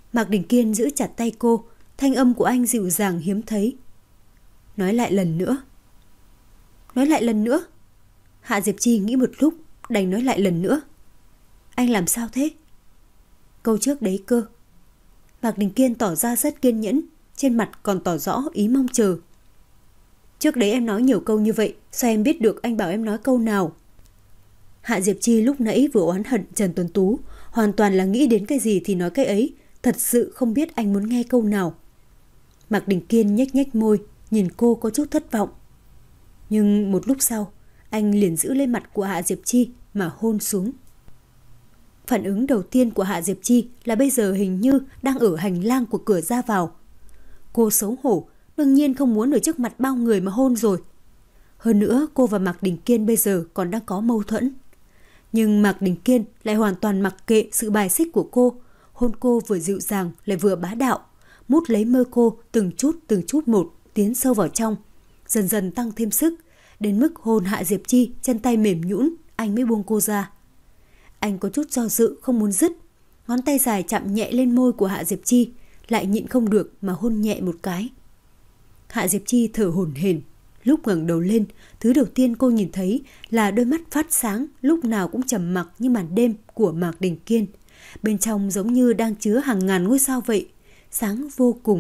Speaker 1: Mạc Đình Kiên giữ chặt tay cô, thanh âm của anh dịu dàng hiếm thấy. Nói lại lần nữa. Nói lại lần nữa. Hạ Diệp Chi nghĩ một lúc, đành nói lại lần nữa. Anh làm sao thế? Câu trước đấy cơ. Mạc Đình Kiên tỏ ra rất kiên nhẫn, trên mặt còn tỏ rõ ý mong chờ. Trước đấy em nói nhiều câu như vậy, sao em biết được anh bảo em nói câu nào? Hạ Diệp Chi lúc nãy vừa oán hận Trần Tuấn Tú, hoàn toàn là nghĩ đến cái gì thì nói cái ấy, thật sự không biết anh muốn nghe câu nào. Mạc Đình Kiên nhếch nhếch môi, nhìn cô có chút thất vọng. Nhưng một lúc sau, anh liền giữ lên mặt của Hạ Diệp Chi mà hôn xuống. Phản ứng đầu tiên của Hạ Diệp Chi là bây giờ hình như đang ở hành lang của cửa ra vào. Cô xấu hổ, đương nhiên không muốn ở trước mặt bao người mà hôn rồi. Hơn nữa cô và Mạc Đình Kiên bây giờ còn đang có mâu thuẫn. Nhưng Mạc Đình Kiên lại hoàn toàn mặc kệ sự bài xích của cô. Hôn cô vừa dịu dàng lại vừa bá đạo, mút lấy mơ cô từng chút từng chút một tiến sâu vào trong, dần dần tăng thêm sức, đến mức hôn Hạ Diệp Chi chân tay mềm nhũn, anh mới buông cô ra. Anh có chút do dự không muốn dứt, ngón tay dài chạm nhẹ lên môi của Hạ Diệp Chi, lại nhịn không được mà hôn nhẹ một cái. Hạ Diệp Chi thở hổn hển, lúc ngẩng đầu lên, thứ đầu tiên cô nhìn thấy là đôi mắt phát sáng, lúc nào cũng trầm mặc như màn đêm của Mạc Đình Kiên. Bên trong giống như đang chứa hàng ngàn ngôi sao vậy, sáng vô cùng.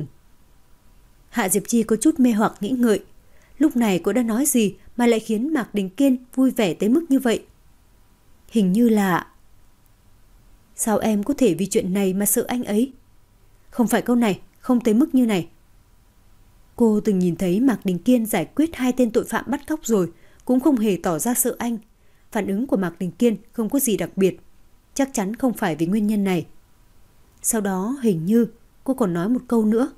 Speaker 1: Hạ Diệp Chi có chút mê hoặc nghĩ ngợi, lúc này cô đã nói gì mà lại khiến Mạc Đình Kiên vui vẻ tới mức như vậy? Hình như là... Sao em có thể vì chuyện này mà sợ anh ấy? Không phải câu này, không tới mức như này. Cô từng nhìn thấy Mạc Đình Kiên giải quyết hai tên tội phạm bắt cóc rồi, cũng không hề tỏ ra sợ anh. Phản ứng của Mạc Đình Kiên không có gì đặc biệt, chắc chắn không phải vì nguyên nhân này. Sau đó hình như cô còn nói một câu nữa.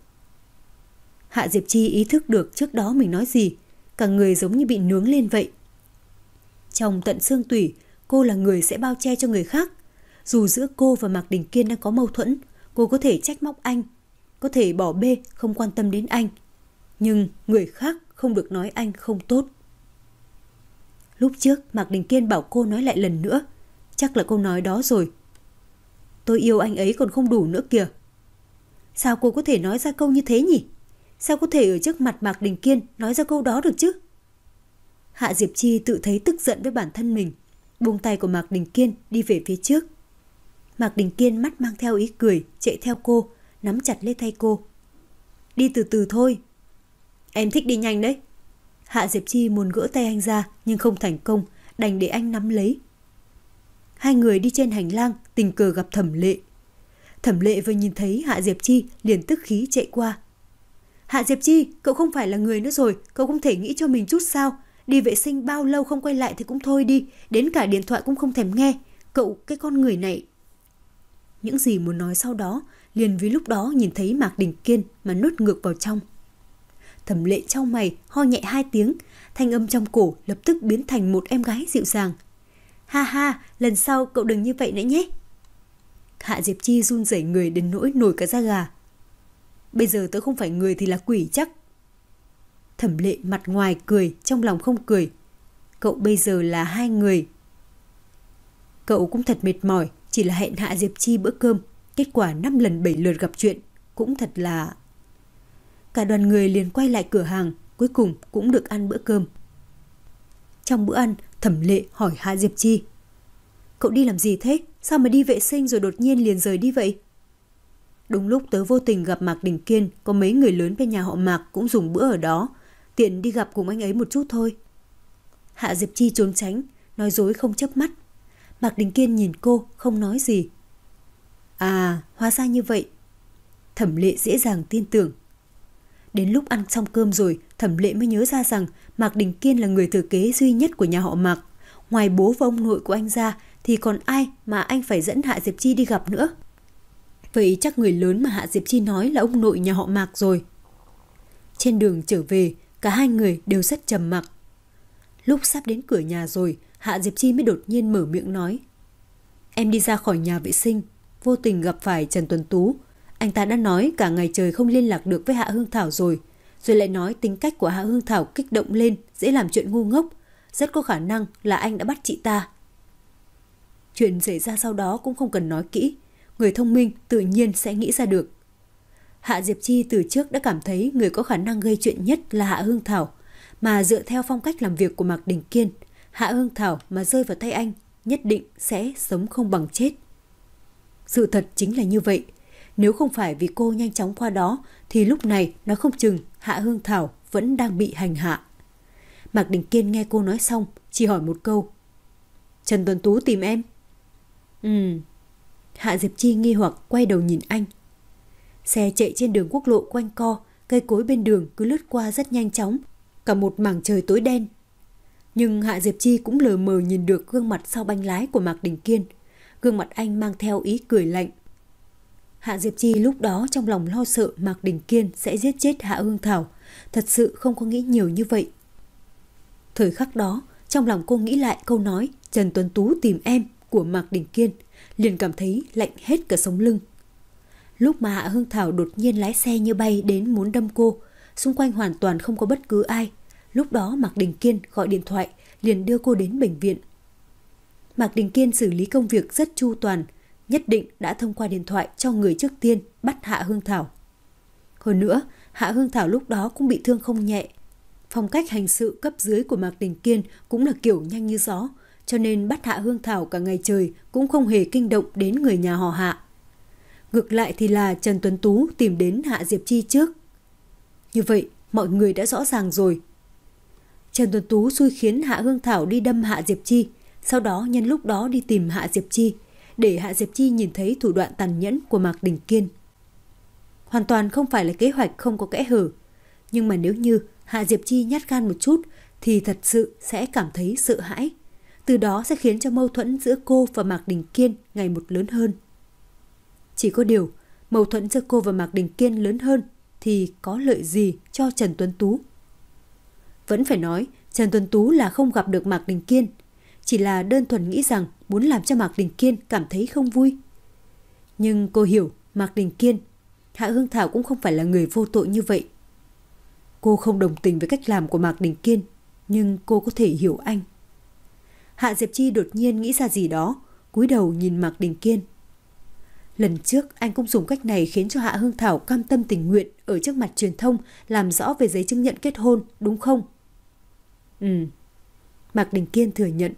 Speaker 1: Hạ Diệp Chi ý thức được trước đó mình nói gì, cả người giống như bị nướng lên vậy. Trong tận xương tủy, cô là người sẽ bao che cho người khác. Dù giữa cô và Mạc Đình Kiên đang có mâu thuẫn, cô có thể trách móc anh, có thể bỏ bê không quan tâm đến anh. Nhưng người khác không được nói anh không tốt. Lúc trước Mạc Đình Kiên bảo cô nói lại lần nữa, chắc là câu nói đó rồi. Tôi yêu anh ấy còn không đủ nữa kìa. Sao cô có thể nói ra câu như thế nhỉ? Sao có thể ở trước mặt Mạc Đình Kiên nói ra câu đó được chứ? Hạ Diệp Chi tự thấy tức giận với bản thân mình, buông tay của Mạc Đình Kiên đi về phía trước. Mạc Đình Kiên mắt mang theo ý cười chạy theo cô, nắm chặt lấy tay cô. Đi từ từ thôi. Em thích đi nhanh đấy. Hạ Diệp Chi muốn gỡ tay anh ra nhưng không thành công, đành để anh nắm lấy. Hai người đi trên hành lang, tình cờ gặp Thẩm Lệ. Thẩm Lệ vừa nhìn thấy Hạ Diệp Chi liền tức khí chạy qua. Hạ Diệp Chi, cậu không phải là người nữa rồi, cậu không thể nghĩ cho mình chút sao? Đi vệ sinh bao lâu không quay lại thì cũng thôi đi, đến cả điện thoại cũng không thèm nghe. Cậu, cái con người này... Những gì muốn nói sau đó, liền vì lúc đó nhìn thấy Mạc Đình Kiên mà nuốt ngược vào trong. Thẩm Lệ chau mày, ho nhẹ hai tiếng, thanh âm trong cổ lập tức biến thành một em gái dịu dàng. Ha ha, lần sau cậu đừng như vậy nữa nhé. Hạ Diệp Chi run rẩy người đến nỗi nổi cả da gà. Bây giờ tớ không phải người thì là quỷ chắc. Thẩm Lệ mặt ngoài cười, trong lòng không cười. Cậu bây giờ là hai người. Cậu cũng thật mệt mỏi, chỉ là hẹn Hạ Diệp Chi bữa cơm, kết quả năm lần bảy lượt gặp chuyện, cũng thật là... Cả đoàn người liền quay lại cửa hàng, cuối cùng cũng được ăn bữa cơm. Trong bữa ăn, Thẩm Lệ hỏi Hạ Diệp Chi. Cậu đi làm gì thế? Sao mà đi vệ sinh rồi đột nhiên liền rời đi vậy? Đúng lúc tớ vô tình gặp Mạc Đình Kiên, có mấy người lớn bên nhà họ Mạc cũng dùng bữa ở đó, tiện đi gặp cùng anh ấy một chút thôi. Hạ Diệp Chi trốn tránh, nói dối không chớp mắt. Mạc Đình Kiên nhìn cô, không nói gì. À, hóa ra như vậy. Thẩm Lệ dễ dàng tin tưởng. Đến lúc ăn xong cơm rồi, Thẩm Lệ mới nhớ ra rằng Mạc Đình Kiên là người thừa kế duy nhất của nhà họ Mạc. Ngoài bố và ông nội của anh ra thì còn ai mà anh phải dẫn Hạ Diệp Chi đi gặp nữa. Vậy chắc người lớn mà Hạ Diệp Chi nói là ông nội nhà họ Mạc rồi. Trên đường trở về, cả hai người đều rất trầm mặc. Lúc sắp đến cửa nhà rồi, Hạ Diệp Chi mới đột nhiên mở miệng nói. Em đi ra khỏi nhà vệ sinh, vô tình gặp phải Trần Tuấn Tú. Anh ta đã nói cả ngày trời không liên lạc được với Hạ Hương Thảo rồi. Rồi lại nói tính cách của Hạ Hương Thảo kích động lên, dễ làm chuyện ngu ngốc. Rất có khả năng là anh đã bắt chị ta. Chuyện xảy ra sau đó cũng không cần nói kỹ. người thông minh tự nhiên sẽ nghĩ ra được. Hạ Diệp Chi từ trước đã cảm thấy người có khả năng gây chuyện nhất là Hạ Hương Thảo, mà dựa theo phong cách làm việc của Mạc Đình Kiên, Hạ Hương Thảo mà rơi vào tay anh nhất định sẽ sống không bằng chết. Sự thật chính là như vậy. Nếu không phải vì cô nhanh chóng qua đó thì lúc này nó không chừng Hạ Hương Thảo vẫn đang bị hành hạ. Mạc Đình Kiên nghe cô nói xong, chỉ hỏi một câu. Trần Tuấn Tú tìm em? Ừ. Hạ Diệp Chi nghi hoặc quay đầu nhìn anh. Xe chạy trên đường quốc lộ quanh co, cây cối bên đường cứ lướt qua rất nhanh chóng, cả một mảng trời tối đen. Nhưng Hạ Diệp Chi cũng lờ mờ nhìn được gương mặt sau bánh lái của Mạc Đình Kiên. Gương mặt anh mang theo ý cười lạnh. Hạ Diệp Chi lúc đó trong lòng lo sợ Mạc Đình Kiên sẽ giết chết Hạ Hương Thảo, thật sự không có nghĩ nhiều như vậy. Thời khắc đó, trong lòng cô nghĩ lại câu nói Trần Tuấn Tú tìm em của Mạc Đình Kiên, liền cảm thấy lạnh hết cả sống lưng. Lúc mà Hạ Hương Thảo đột nhiên lái xe như bay đến muốn đâm cô, xung quanh hoàn toàn không có bất cứ ai. Lúc đó Mạc Đình Kiên gọi điện thoại, liền đưa cô đến bệnh viện. Mạc Đình Kiên xử lý công việc rất chu toàn, nhất định đã thông qua điện thoại cho người trước tiên bắt Hạ Hương Thảo. Hơn nữa, Hạ Hương Thảo lúc đó cũng bị thương không nhẹ. Phong cách hành sự cấp dưới của Mạc Đình Kiên cũng là kiểu nhanh như gió, cho nên bắt Hạ Hương Thảo cả ngày trời cũng không hề kinh động đến người nhà họ Hạ. Ngược lại thì là Trần Tuấn Tú tìm đến Hạ Diệp Chi trước. Như vậy, mọi người đã rõ ràng rồi. Trần Tuấn Tú xui khiến Hạ Hương Thảo đi đâm Hạ Diệp Chi, sau đó nhân lúc đó đi tìm Hạ Diệp Chi, để Hạ Diệp Chi nhìn thấy thủ đoạn tàn nhẫn của Mạc Đình Kiên. Hoàn toàn không phải là kế hoạch không có kẽ hở, nhưng mà nếu như Hạ Diệp Chi nhát gan một chút thì thật sự sẽ cảm thấy sợ hãi. Từ đó sẽ khiến cho mâu thuẫn giữa cô và Mạc Đình Kiên ngày một lớn hơn. Chỉ có điều, mâu thuẫn giữa cô và Mạc Đình Kiên lớn hơn thì có lợi gì cho Trần Tuấn Tú? Vẫn phải nói, Trần Tuấn Tú là không gặp được Mạc Đình Kiên, chỉ là đơn thuần nghĩ rằng muốn làm cho Mạc Đình Kiên cảm thấy không vui. Nhưng cô hiểu Mạc Đình Kiên, Hạ Hương Thảo cũng không phải là người vô tội như vậy. Cô không đồng tình với cách làm của Mạc Đình Kiên, nhưng cô có thể hiểu anh. Hạ Diệp Chi đột nhiên nghĩ ra gì đó, cúi đầu nhìn Mạc Đình Kiên. Lần trước anh cũng dùng cách này khiến cho Hạ Hương Thảo cam tâm tình nguyện ở trước mặt truyền thông làm rõ về giấy chứng nhận kết hôn, đúng không? Ừ. Mạc Đình Kiên thừa nhận.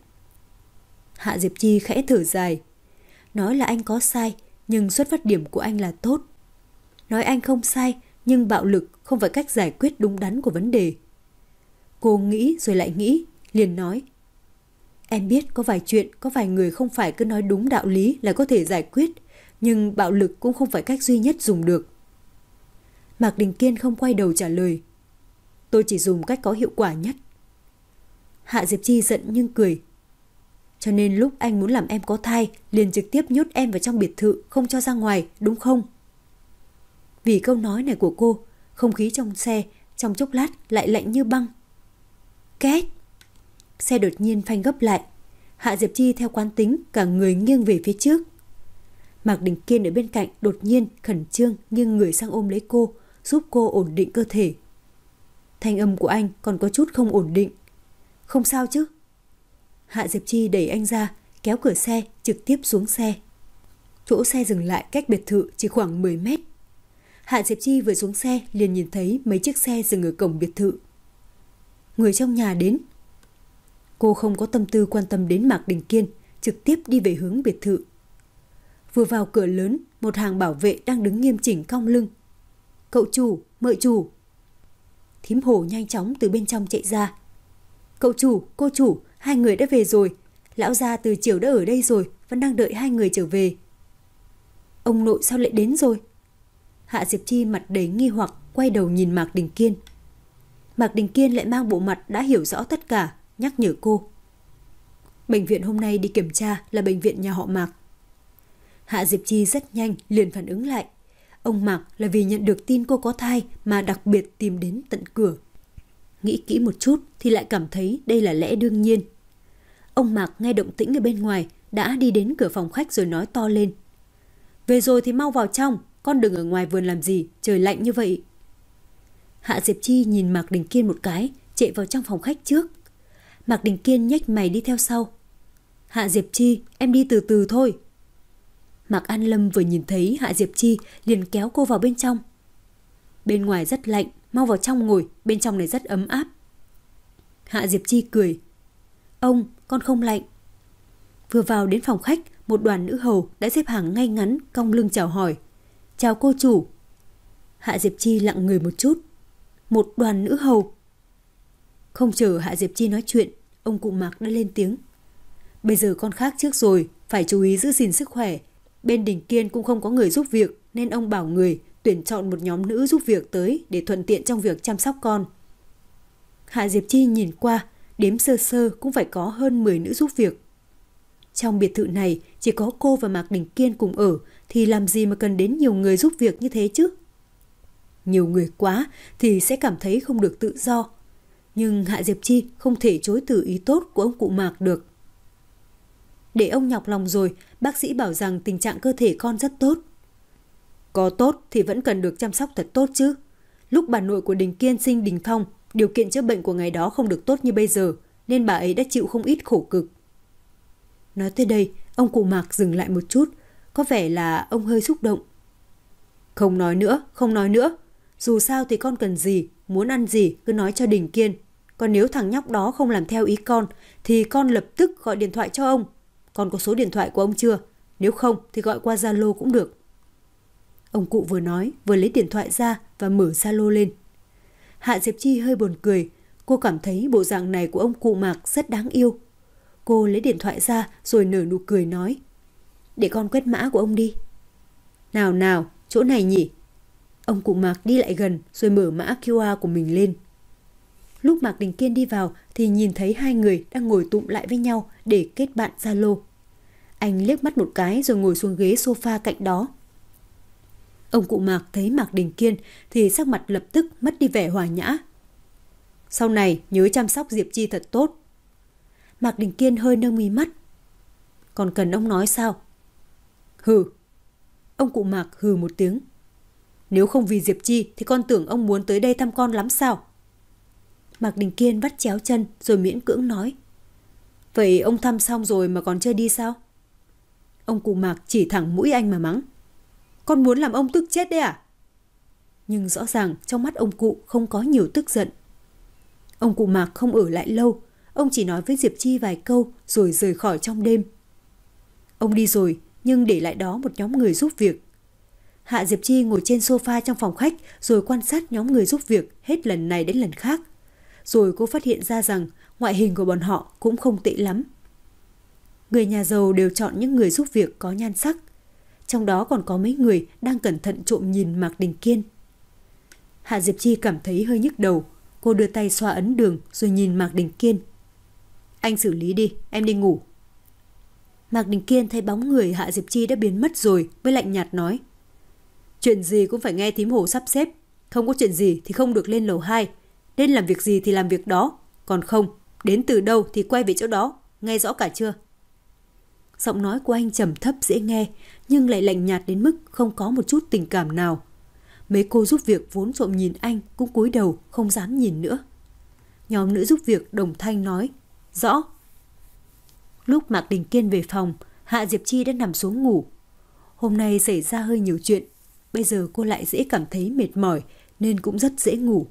Speaker 1: Hạ Diệp Chi khẽ thở dài. Nói là anh có sai, nhưng xuất phát điểm của anh là tốt. Nói anh không sai, nhưng bạo lực không phải cách giải quyết đúng đắn của vấn đề. Cô nghĩ rồi lại nghĩ, liền nói. Em biết có vài chuyện, có vài người không phải cứ nói đúng đạo lý là có thể giải quyết, nhưng bạo lực cũng không phải cách duy nhất dùng được. Mạc Đình Kiên không quay đầu trả lời. Tôi chỉ dùng cách có hiệu quả nhất. Hạ Diệp Chi giận nhưng cười. Cho nên lúc anh muốn làm em có thai, liền trực tiếp nhốt em vào trong biệt thự, không cho ra ngoài, đúng không? Vì câu nói này của cô, không khí trong xe trong chốc lát lại lạnh như băng. Két! Xe đột nhiên phanh gấp lại. Hạ Diệp Chi theo quán tính cả người nghiêng về phía trước. Mạc Đình Kiên ở bên cạnh đột nhiên khẩn trương nghiêng người sang ôm lấy cô, giúp cô ổn định cơ thể. Thanh âm của anh còn có chút không ổn định. Không sao chứ? Hạ Diệp Chi đẩy anh ra, kéo cửa xe, trực tiếp xuống xe. Chỗ xe dừng lại cách biệt thự chỉ khoảng mười mét. Hạ Diệp Chi vừa xuống xe liền nhìn thấy mấy chiếc xe dừng ở cổng biệt thự. Người trong nhà đến. Cô không có tâm tư quan tâm đến Mạc Đình Kiên, trực tiếp đi về hướng biệt thự. Vừa vào cửa lớn, một hàng bảo vệ đang đứng nghiêm chỉnh cong lưng. Cậu chủ, mợ chủ. Thím Hồ nhanh chóng từ bên trong chạy ra. Cậu chủ, cô chủ, hai người đã về rồi. Lão gia từ chiều đã ở đây rồi, vẫn đang đợi hai người trở về. Ông nội sao lại đến rồi? Hạ Diệp Chi mặt đầy nghi hoặc quay đầu nhìn Mạc Đình Kiên. Mạc Đình Kiên lại mang bộ mặt đã hiểu rõ tất cả, nhắc nhở cô. Bệnh viện hôm nay đi kiểm tra là bệnh viện nhà họ Mạc. Hạ Diệp Chi rất nhanh liền phản ứng lại. Ông Mạc là vì nhận được tin cô có thai mà đặc biệt tìm đến tận cửa. Nghĩ kỹ một chút thì lại cảm thấy đây là lẽ đương nhiên. Ông Mạc nghe động tĩnh ở bên ngoài đã đi đến cửa phòng khách rồi nói to lên. Về rồi thì mau vào trong, con đừng ở ngoài vườn làm gì, trời lạnh như vậy. Hạ Diệp Chi nhìn Mạc Đình Kiên một cái, chạy vào trong phòng khách trước. Mạc Đình Kiên nhếch mày đi theo sau. Hạ Diệp Chi, em đi từ từ thôi. Mạc An Lâm vừa nhìn thấy Hạ Diệp Chi liền kéo cô vào bên trong. Bên ngoài rất lạnh, mau vào trong ngồi, bên trong này rất ấm áp. Hạ Diệp Chi cười. Ông, con không lạnh. Vừa vào đến phòng khách, một đoàn nữ hầu đã xếp hàng ngay ngắn, cong lưng chào hỏi. Chào cô chủ. Hạ Diệp Chi lặng người một chút. Một đoàn nữ hầu. Không chờ Hạ Diệp Chi nói chuyện, ông cụ Mạc đã lên tiếng. Bây giờ con khác trước rồi, phải chú ý giữ gìn sức khỏe. Bên Đình Kiên cũng không có người giúp việc, nên ông bảo người tuyển chọn một nhóm nữ giúp việc tới để thuận tiện trong việc chăm sóc con. Hạ Diệp Chi nhìn qua, đếm sơ sơ cũng phải có hơn mười nữ giúp việc. Trong biệt thự này chỉ có cô và Mạc Đình Kiên cùng ở, thì làm gì mà cần đến nhiều người giúp việc như thế chứ? Nhiều người quá thì sẽ cảm thấy không được tự do. Nhưng Hạ Diệp Chi không thể chối từ ý tốt của ông cụ Mạc được. Để ông nhọc lòng rồi, bác sĩ bảo rằng tình trạng cơ thể con rất tốt. Có tốt thì vẫn cần được chăm sóc thật tốt chứ. Lúc bà nội của Đình Kiên sinh Đình Phong, điều kiện chữa bệnh của ngày đó không được tốt như bây giờ, nên bà ấy đã chịu không ít khổ cực. Nói tới đây, ông cụ Mạc dừng lại một chút, có vẻ là ông hơi xúc động. Không nói nữa, không nói nữa. Dù sao thì con cần gì, muốn ăn gì cứ nói cho Đình Kiên. Còn nếu thằng nhóc đó không làm theo ý con, thì con lập tức gọi điện thoại cho ông. Con có số điện thoại của ông chưa? Nếu không thì gọi qua Zalo cũng được. Ông cụ vừa nói, vừa lấy điện thoại ra và mở Zalo lên. Hạ Diệp Chi hơi buồn cười. Cô cảm thấy bộ dạng này của ông cụ Mạc rất đáng yêu. Cô lấy điện thoại ra rồi nở nụ cười nói. Để con quét mã của ông đi. Nào nào, chỗ này nhỉ? Ông cụ Mạc đi lại gần rồi mở mã quy rờ của mình lên. Lúc Mạc Đình Kiên đi vào thì nhìn thấy hai người đang ngồi tụm lại với nhau để kết bạn Zalo. Anh liếc mắt một cái rồi ngồi xuống ghế sofa cạnh đó. Ông cụ Mạc thấy Mạc Đình Kiên thì sắc mặt lập tức mất đi vẻ hòa nhã. Sau này nhớ chăm sóc Diệp Chi thật tốt. Mạc Đình Kiên hơi nâng mí mắt. Còn cần ông nói sao? Hừ. Ông cụ Mạc hừ một tiếng. Nếu không vì Diệp Chi thì con tưởng ông muốn tới đây thăm con lắm sao? Mạc Đình Kiên vắt chéo chân rồi miễn cưỡng nói. Vậy ông thăm xong rồi mà còn chưa đi sao? Ông cụ Mạc chỉ thẳng mũi anh mà mắng. Con muốn làm ông tức chết đấy à? Nhưng rõ ràng trong mắt ông cụ không có nhiều tức giận. Ông cụ Mạc không ở lại lâu. Ông chỉ nói với Diệp Chi vài câu rồi rời khỏi trong đêm. Ông đi rồi nhưng để lại đó một nhóm người giúp việc. Hạ Diệp Chi ngồi trên sofa trong phòng khách rồi quan sát nhóm người giúp việc hết lần này đến lần khác. Rồi cô phát hiện ra rằng ngoại hình của bọn họ cũng không tệ lắm. Người nhà giàu đều chọn những người giúp việc có nhan sắc. Trong đó còn có mấy người đang cẩn thận trộm nhìn Mạc Đình Kiên. Hạ Diệp Chi cảm thấy hơi nhức đầu. Cô đưa tay xoa ấn đường rồi nhìn Mạc Đình Kiên. Anh xử lý đi, em đi ngủ. Mạc Đình Kiên thấy bóng người Hạ Diệp Chi đã biến mất rồi mới lạnh nhạt nói. Chuyện gì cũng phải nghe thím Hồ sắp xếp. Không có chuyện gì thì không được lên lầu hai. Nên làm việc gì thì làm việc đó. Còn không, đến từ đâu thì quay về chỗ đó. Nghe rõ cả chưa? Giọng nói của anh trầm thấp dễ nghe, nhưng lại lạnh nhạt đến mức không có một chút tình cảm nào. Mấy cô giúp việc vốn trộm nhìn anh cũng cúi đầu không dám nhìn nữa. Nhóm nữ giúp việc đồng thanh nói. Rõ. Lúc Mạc Đình Kiên về phòng, Hạ Diệp Chi đã nằm xuống ngủ. Hôm nay xảy ra hơi nhiều chuyện. Bây giờ cô lại dễ cảm thấy mệt mỏi nên cũng rất dễ ngủ.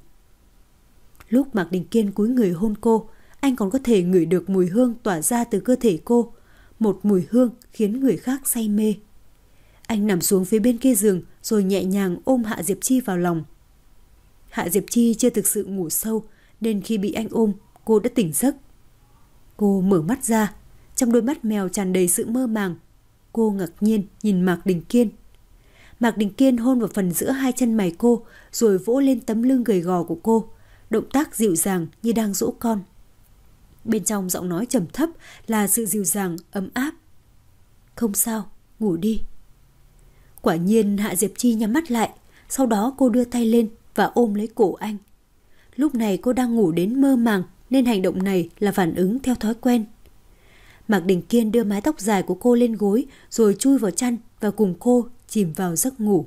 Speaker 1: Lúc Mạc Đình Kiên cúi người hôn cô, anh còn có thể ngửi được mùi hương tỏa ra từ cơ thể cô. Một mùi hương khiến người khác say mê. Anh nằm xuống phía bên kia giường rồi nhẹ nhàng ôm Hạ Diệp Chi vào lòng. Hạ Diệp Chi chưa thực sự ngủ sâu nên khi bị anh ôm, cô đã tỉnh giấc. Cô mở mắt ra, trong đôi mắt mèo tràn đầy sự mơ màng. Cô ngạc nhiên nhìn Mạc Đình Kiên. Mạc Đình Kiên hôn vào phần giữa hai chân mày cô rồi vỗ lên tấm lưng gầy gò của cô. Động tác dịu dàng như đang dỗ con. Bên trong giọng nói trầm thấp là sự dịu dàng, ấm áp. Không sao, ngủ đi. Quả nhiên Hạ Diệp Chi nhắm mắt lại. Sau đó cô đưa tay lên và ôm lấy cổ anh. Lúc này cô đang ngủ đến mơ màng nên hành động này là phản ứng theo thói quen. Mạc Đình Kiên đưa mái tóc dài của cô lên gối rồi chui vào chăn và cùng cô chìm vào giấc ngủ.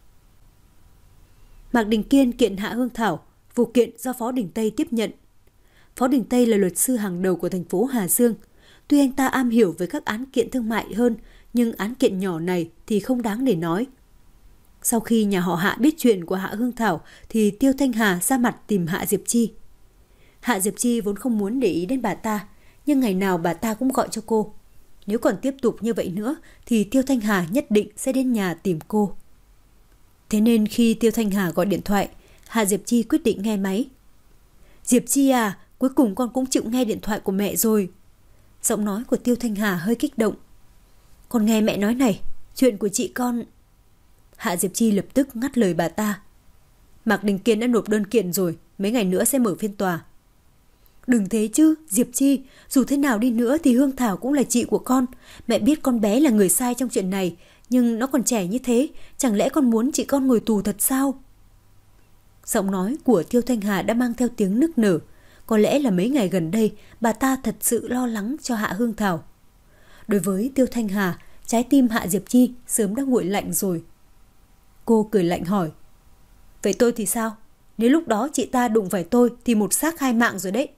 Speaker 1: Mạc Đình Kiên kiện Hạ Hương Thảo, vụ kiện do Phó Đình Tây tiếp nhận. Phó Đình Tây là luật sư hàng đầu của thành phố Hà Dương. Tuy anh ta am hiểu về các án kiện thương mại hơn, nhưng án kiện nhỏ này thì không đáng để nói. Sau khi nhà họ Hạ biết chuyện của Hạ Hương Thảo thì Tiêu Thanh Hà ra mặt tìm Hạ Diệp Chi. Hạ Diệp Chi vốn không muốn để ý đến bà ta, nhưng ngày nào bà ta cũng gọi cho cô. Nếu còn tiếp tục như vậy nữa thì Tiêu Thanh Hà nhất định sẽ đến nhà tìm cô. Thế nên khi Tiêu Thanh Hà gọi điện thoại, Hạ Diệp Chi quyết định nghe máy. Diệp Chi à, cuối cùng con cũng chịu nghe điện thoại của mẹ rồi. Giọng nói của Tiêu Thanh Hà hơi kích động. Con nghe mẹ nói này, chuyện của chị con... Hạ Diệp Chi lập tức ngắt lời bà ta. Mạc Đình Kiên đã nộp đơn kiện rồi, mấy ngày nữa sẽ mở phiên tòa. Đừng thế chứ, Diệp Chi, dù thế nào đi nữa thì Hương Thảo cũng là chị của con. Mẹ biết con bé là người sai trong chuyện này, nhưng nó còn trẻ như thế, chẳng lẽ con muốn chị con ngồi tù thật sao? Giọng nói của Tiêu Thanh Hà đã mang theo tiếng nức nở. Có lẽ là mấy ngày gần đây, bà ta thật sự lo lắng cho Hạ Hương Thảo. Đối với Tiêu Thanh Hà, trái tim Hạ Diệp Chi sớm đã nguội lạnh rồi. Cô cười lạnh hỏi. Vậy tôi thì sao? Nếu lúc đó chị ta đụng phải tôi thì một xác hai mạng rồi đấy.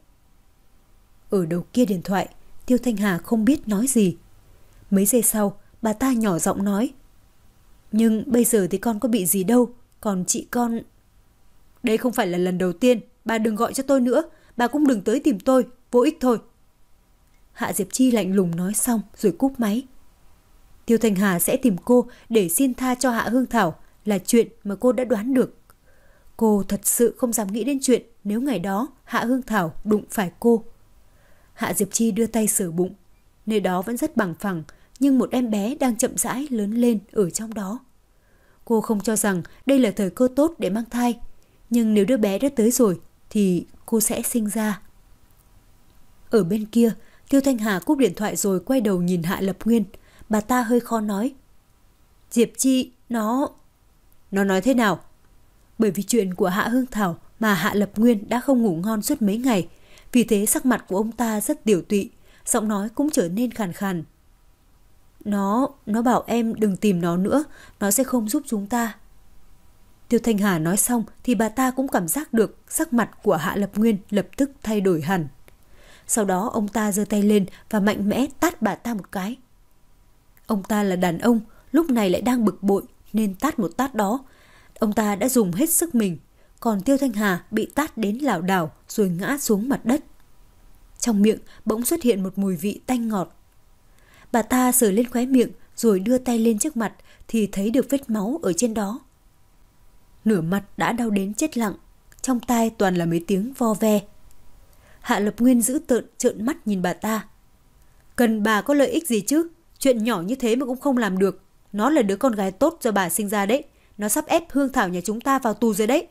Speaker 1: Ở đầu kia điện thoại, Tiêu Thanh Hà không biết nói gì. Mấy giây sau, bà ta nhỏ giọng nói. Nhưng bây giờ thì con có bị gì đâu, còn chị con... Đây không phải là lần đầu tiên, bà đừng gọi cho tôi nữa, bà cũng đừng tới tìm tôi, vô ích thôi. Hạ Diệp Chi lạnh lùng nói xong rồi cúp máy. Tiêu Thanh Hà sẽ tìm cô để xin tha cho Hạ Hương Thảo là chuyện mà cô đã đoán được. Cô thật sự không dám nghĩ đến chuyện nếu ngày đó Hạ Hương Thảo đụng phải cô. Hạ Diệp Chi đưa tay sờ bụng. Nơi đó vẫn rất bằng phẳng, nhưng một em bé đang chậm rãi lớn lên ở trong đó. Cô không cho rằng đây là thời cơ tốt để mang thai, nhưng nếu đứa bé đã tới rồi thì cô sẽ sinh ra. Ở bên kia, Tiêu Thanh Hà cúp điện thoại rồi quay đầu nhìn Hạ Lập Nguyên. Bà ta hơi khó nói. Diệp Chi, nó... Nó nói thế nào? Bởi vì chuyện của Hạ Hương Thảo mà Hạ Lập Nguyên đã không ngủ ngon suốt mấy ngày. Vì thế sắc mặt của ông ta rất tiểu tụy, giọng nói cũng trở nên khàn khàn. Nó, nó bảo em đừng tìm nó nữa, nó sẽ không giúp chúng ta. Tiêu Thanh Hà nói xong thì bà ta cũng cảm giác được sắc mặt của Hạ Lập Nguyên lập tức thay đổi hẳn. Sau đó ông ta giơ tay lên và mạnh mẽ tát bà ta một cái. Ông ta là đàn ông, lúc này lại đang bực bội nên tát một tát đó. Ông ta đã dùng hết sức mình, còn Tiêu Thanh Hà bị tát đến lảo đảo rồi ngã xuống mặt đất. Trong miệng bỗng xuất hiện một mùi vị tanh ngọt. Bà ta sờ lên khóe miệng rồi đưa tay lên trước mặt thì thấy được vết máu ở trên đó. Nửa mặt đã đau đến chết lặng, trong tai toàn là mấy tiếng vo ve. Hạ Lập Nguyên dữ tợn trợn mắt nhìn bà ta. Cần bà có lợi ích gì chứ? Chuyện nhỏ như thế mà cũng không làm được. Nó là đứa con gái tốt do bà sinh ra đấy. Nó sắp ép Hương Thảo nhà chúng ta vào tù rồi đấy.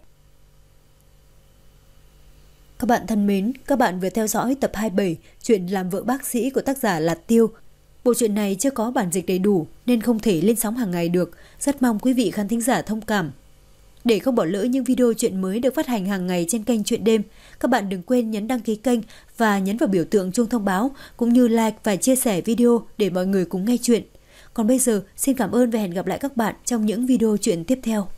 Speaker 1: Các bạn thân mến, các bạn vừa theo dõi tập hai mươi bảy chuyện Làm Vợ Bác Sĩ của tác giả Lạt Tiêu. Bộ truyện này chưa có bản dịch đầy đủ nên không thể lên sóng hàng ngày được. Rất mong quý vị khán thính giả thông cảm. Để không bỏ lỡ những video chuyện mới được phát hành hàng ngày trên kênh Chuyện Đêm, các bạn đừng quên nhấn đăng ký kênh và nhấn vào biểu tượng chuông thông báo, cũng như like và chia sẻ video để mọi người cùng nghe chuyện. Còn bây giờ, xin cảm ơn và hẹn gặp lại các bạn trong những video chuyện tiếp theo.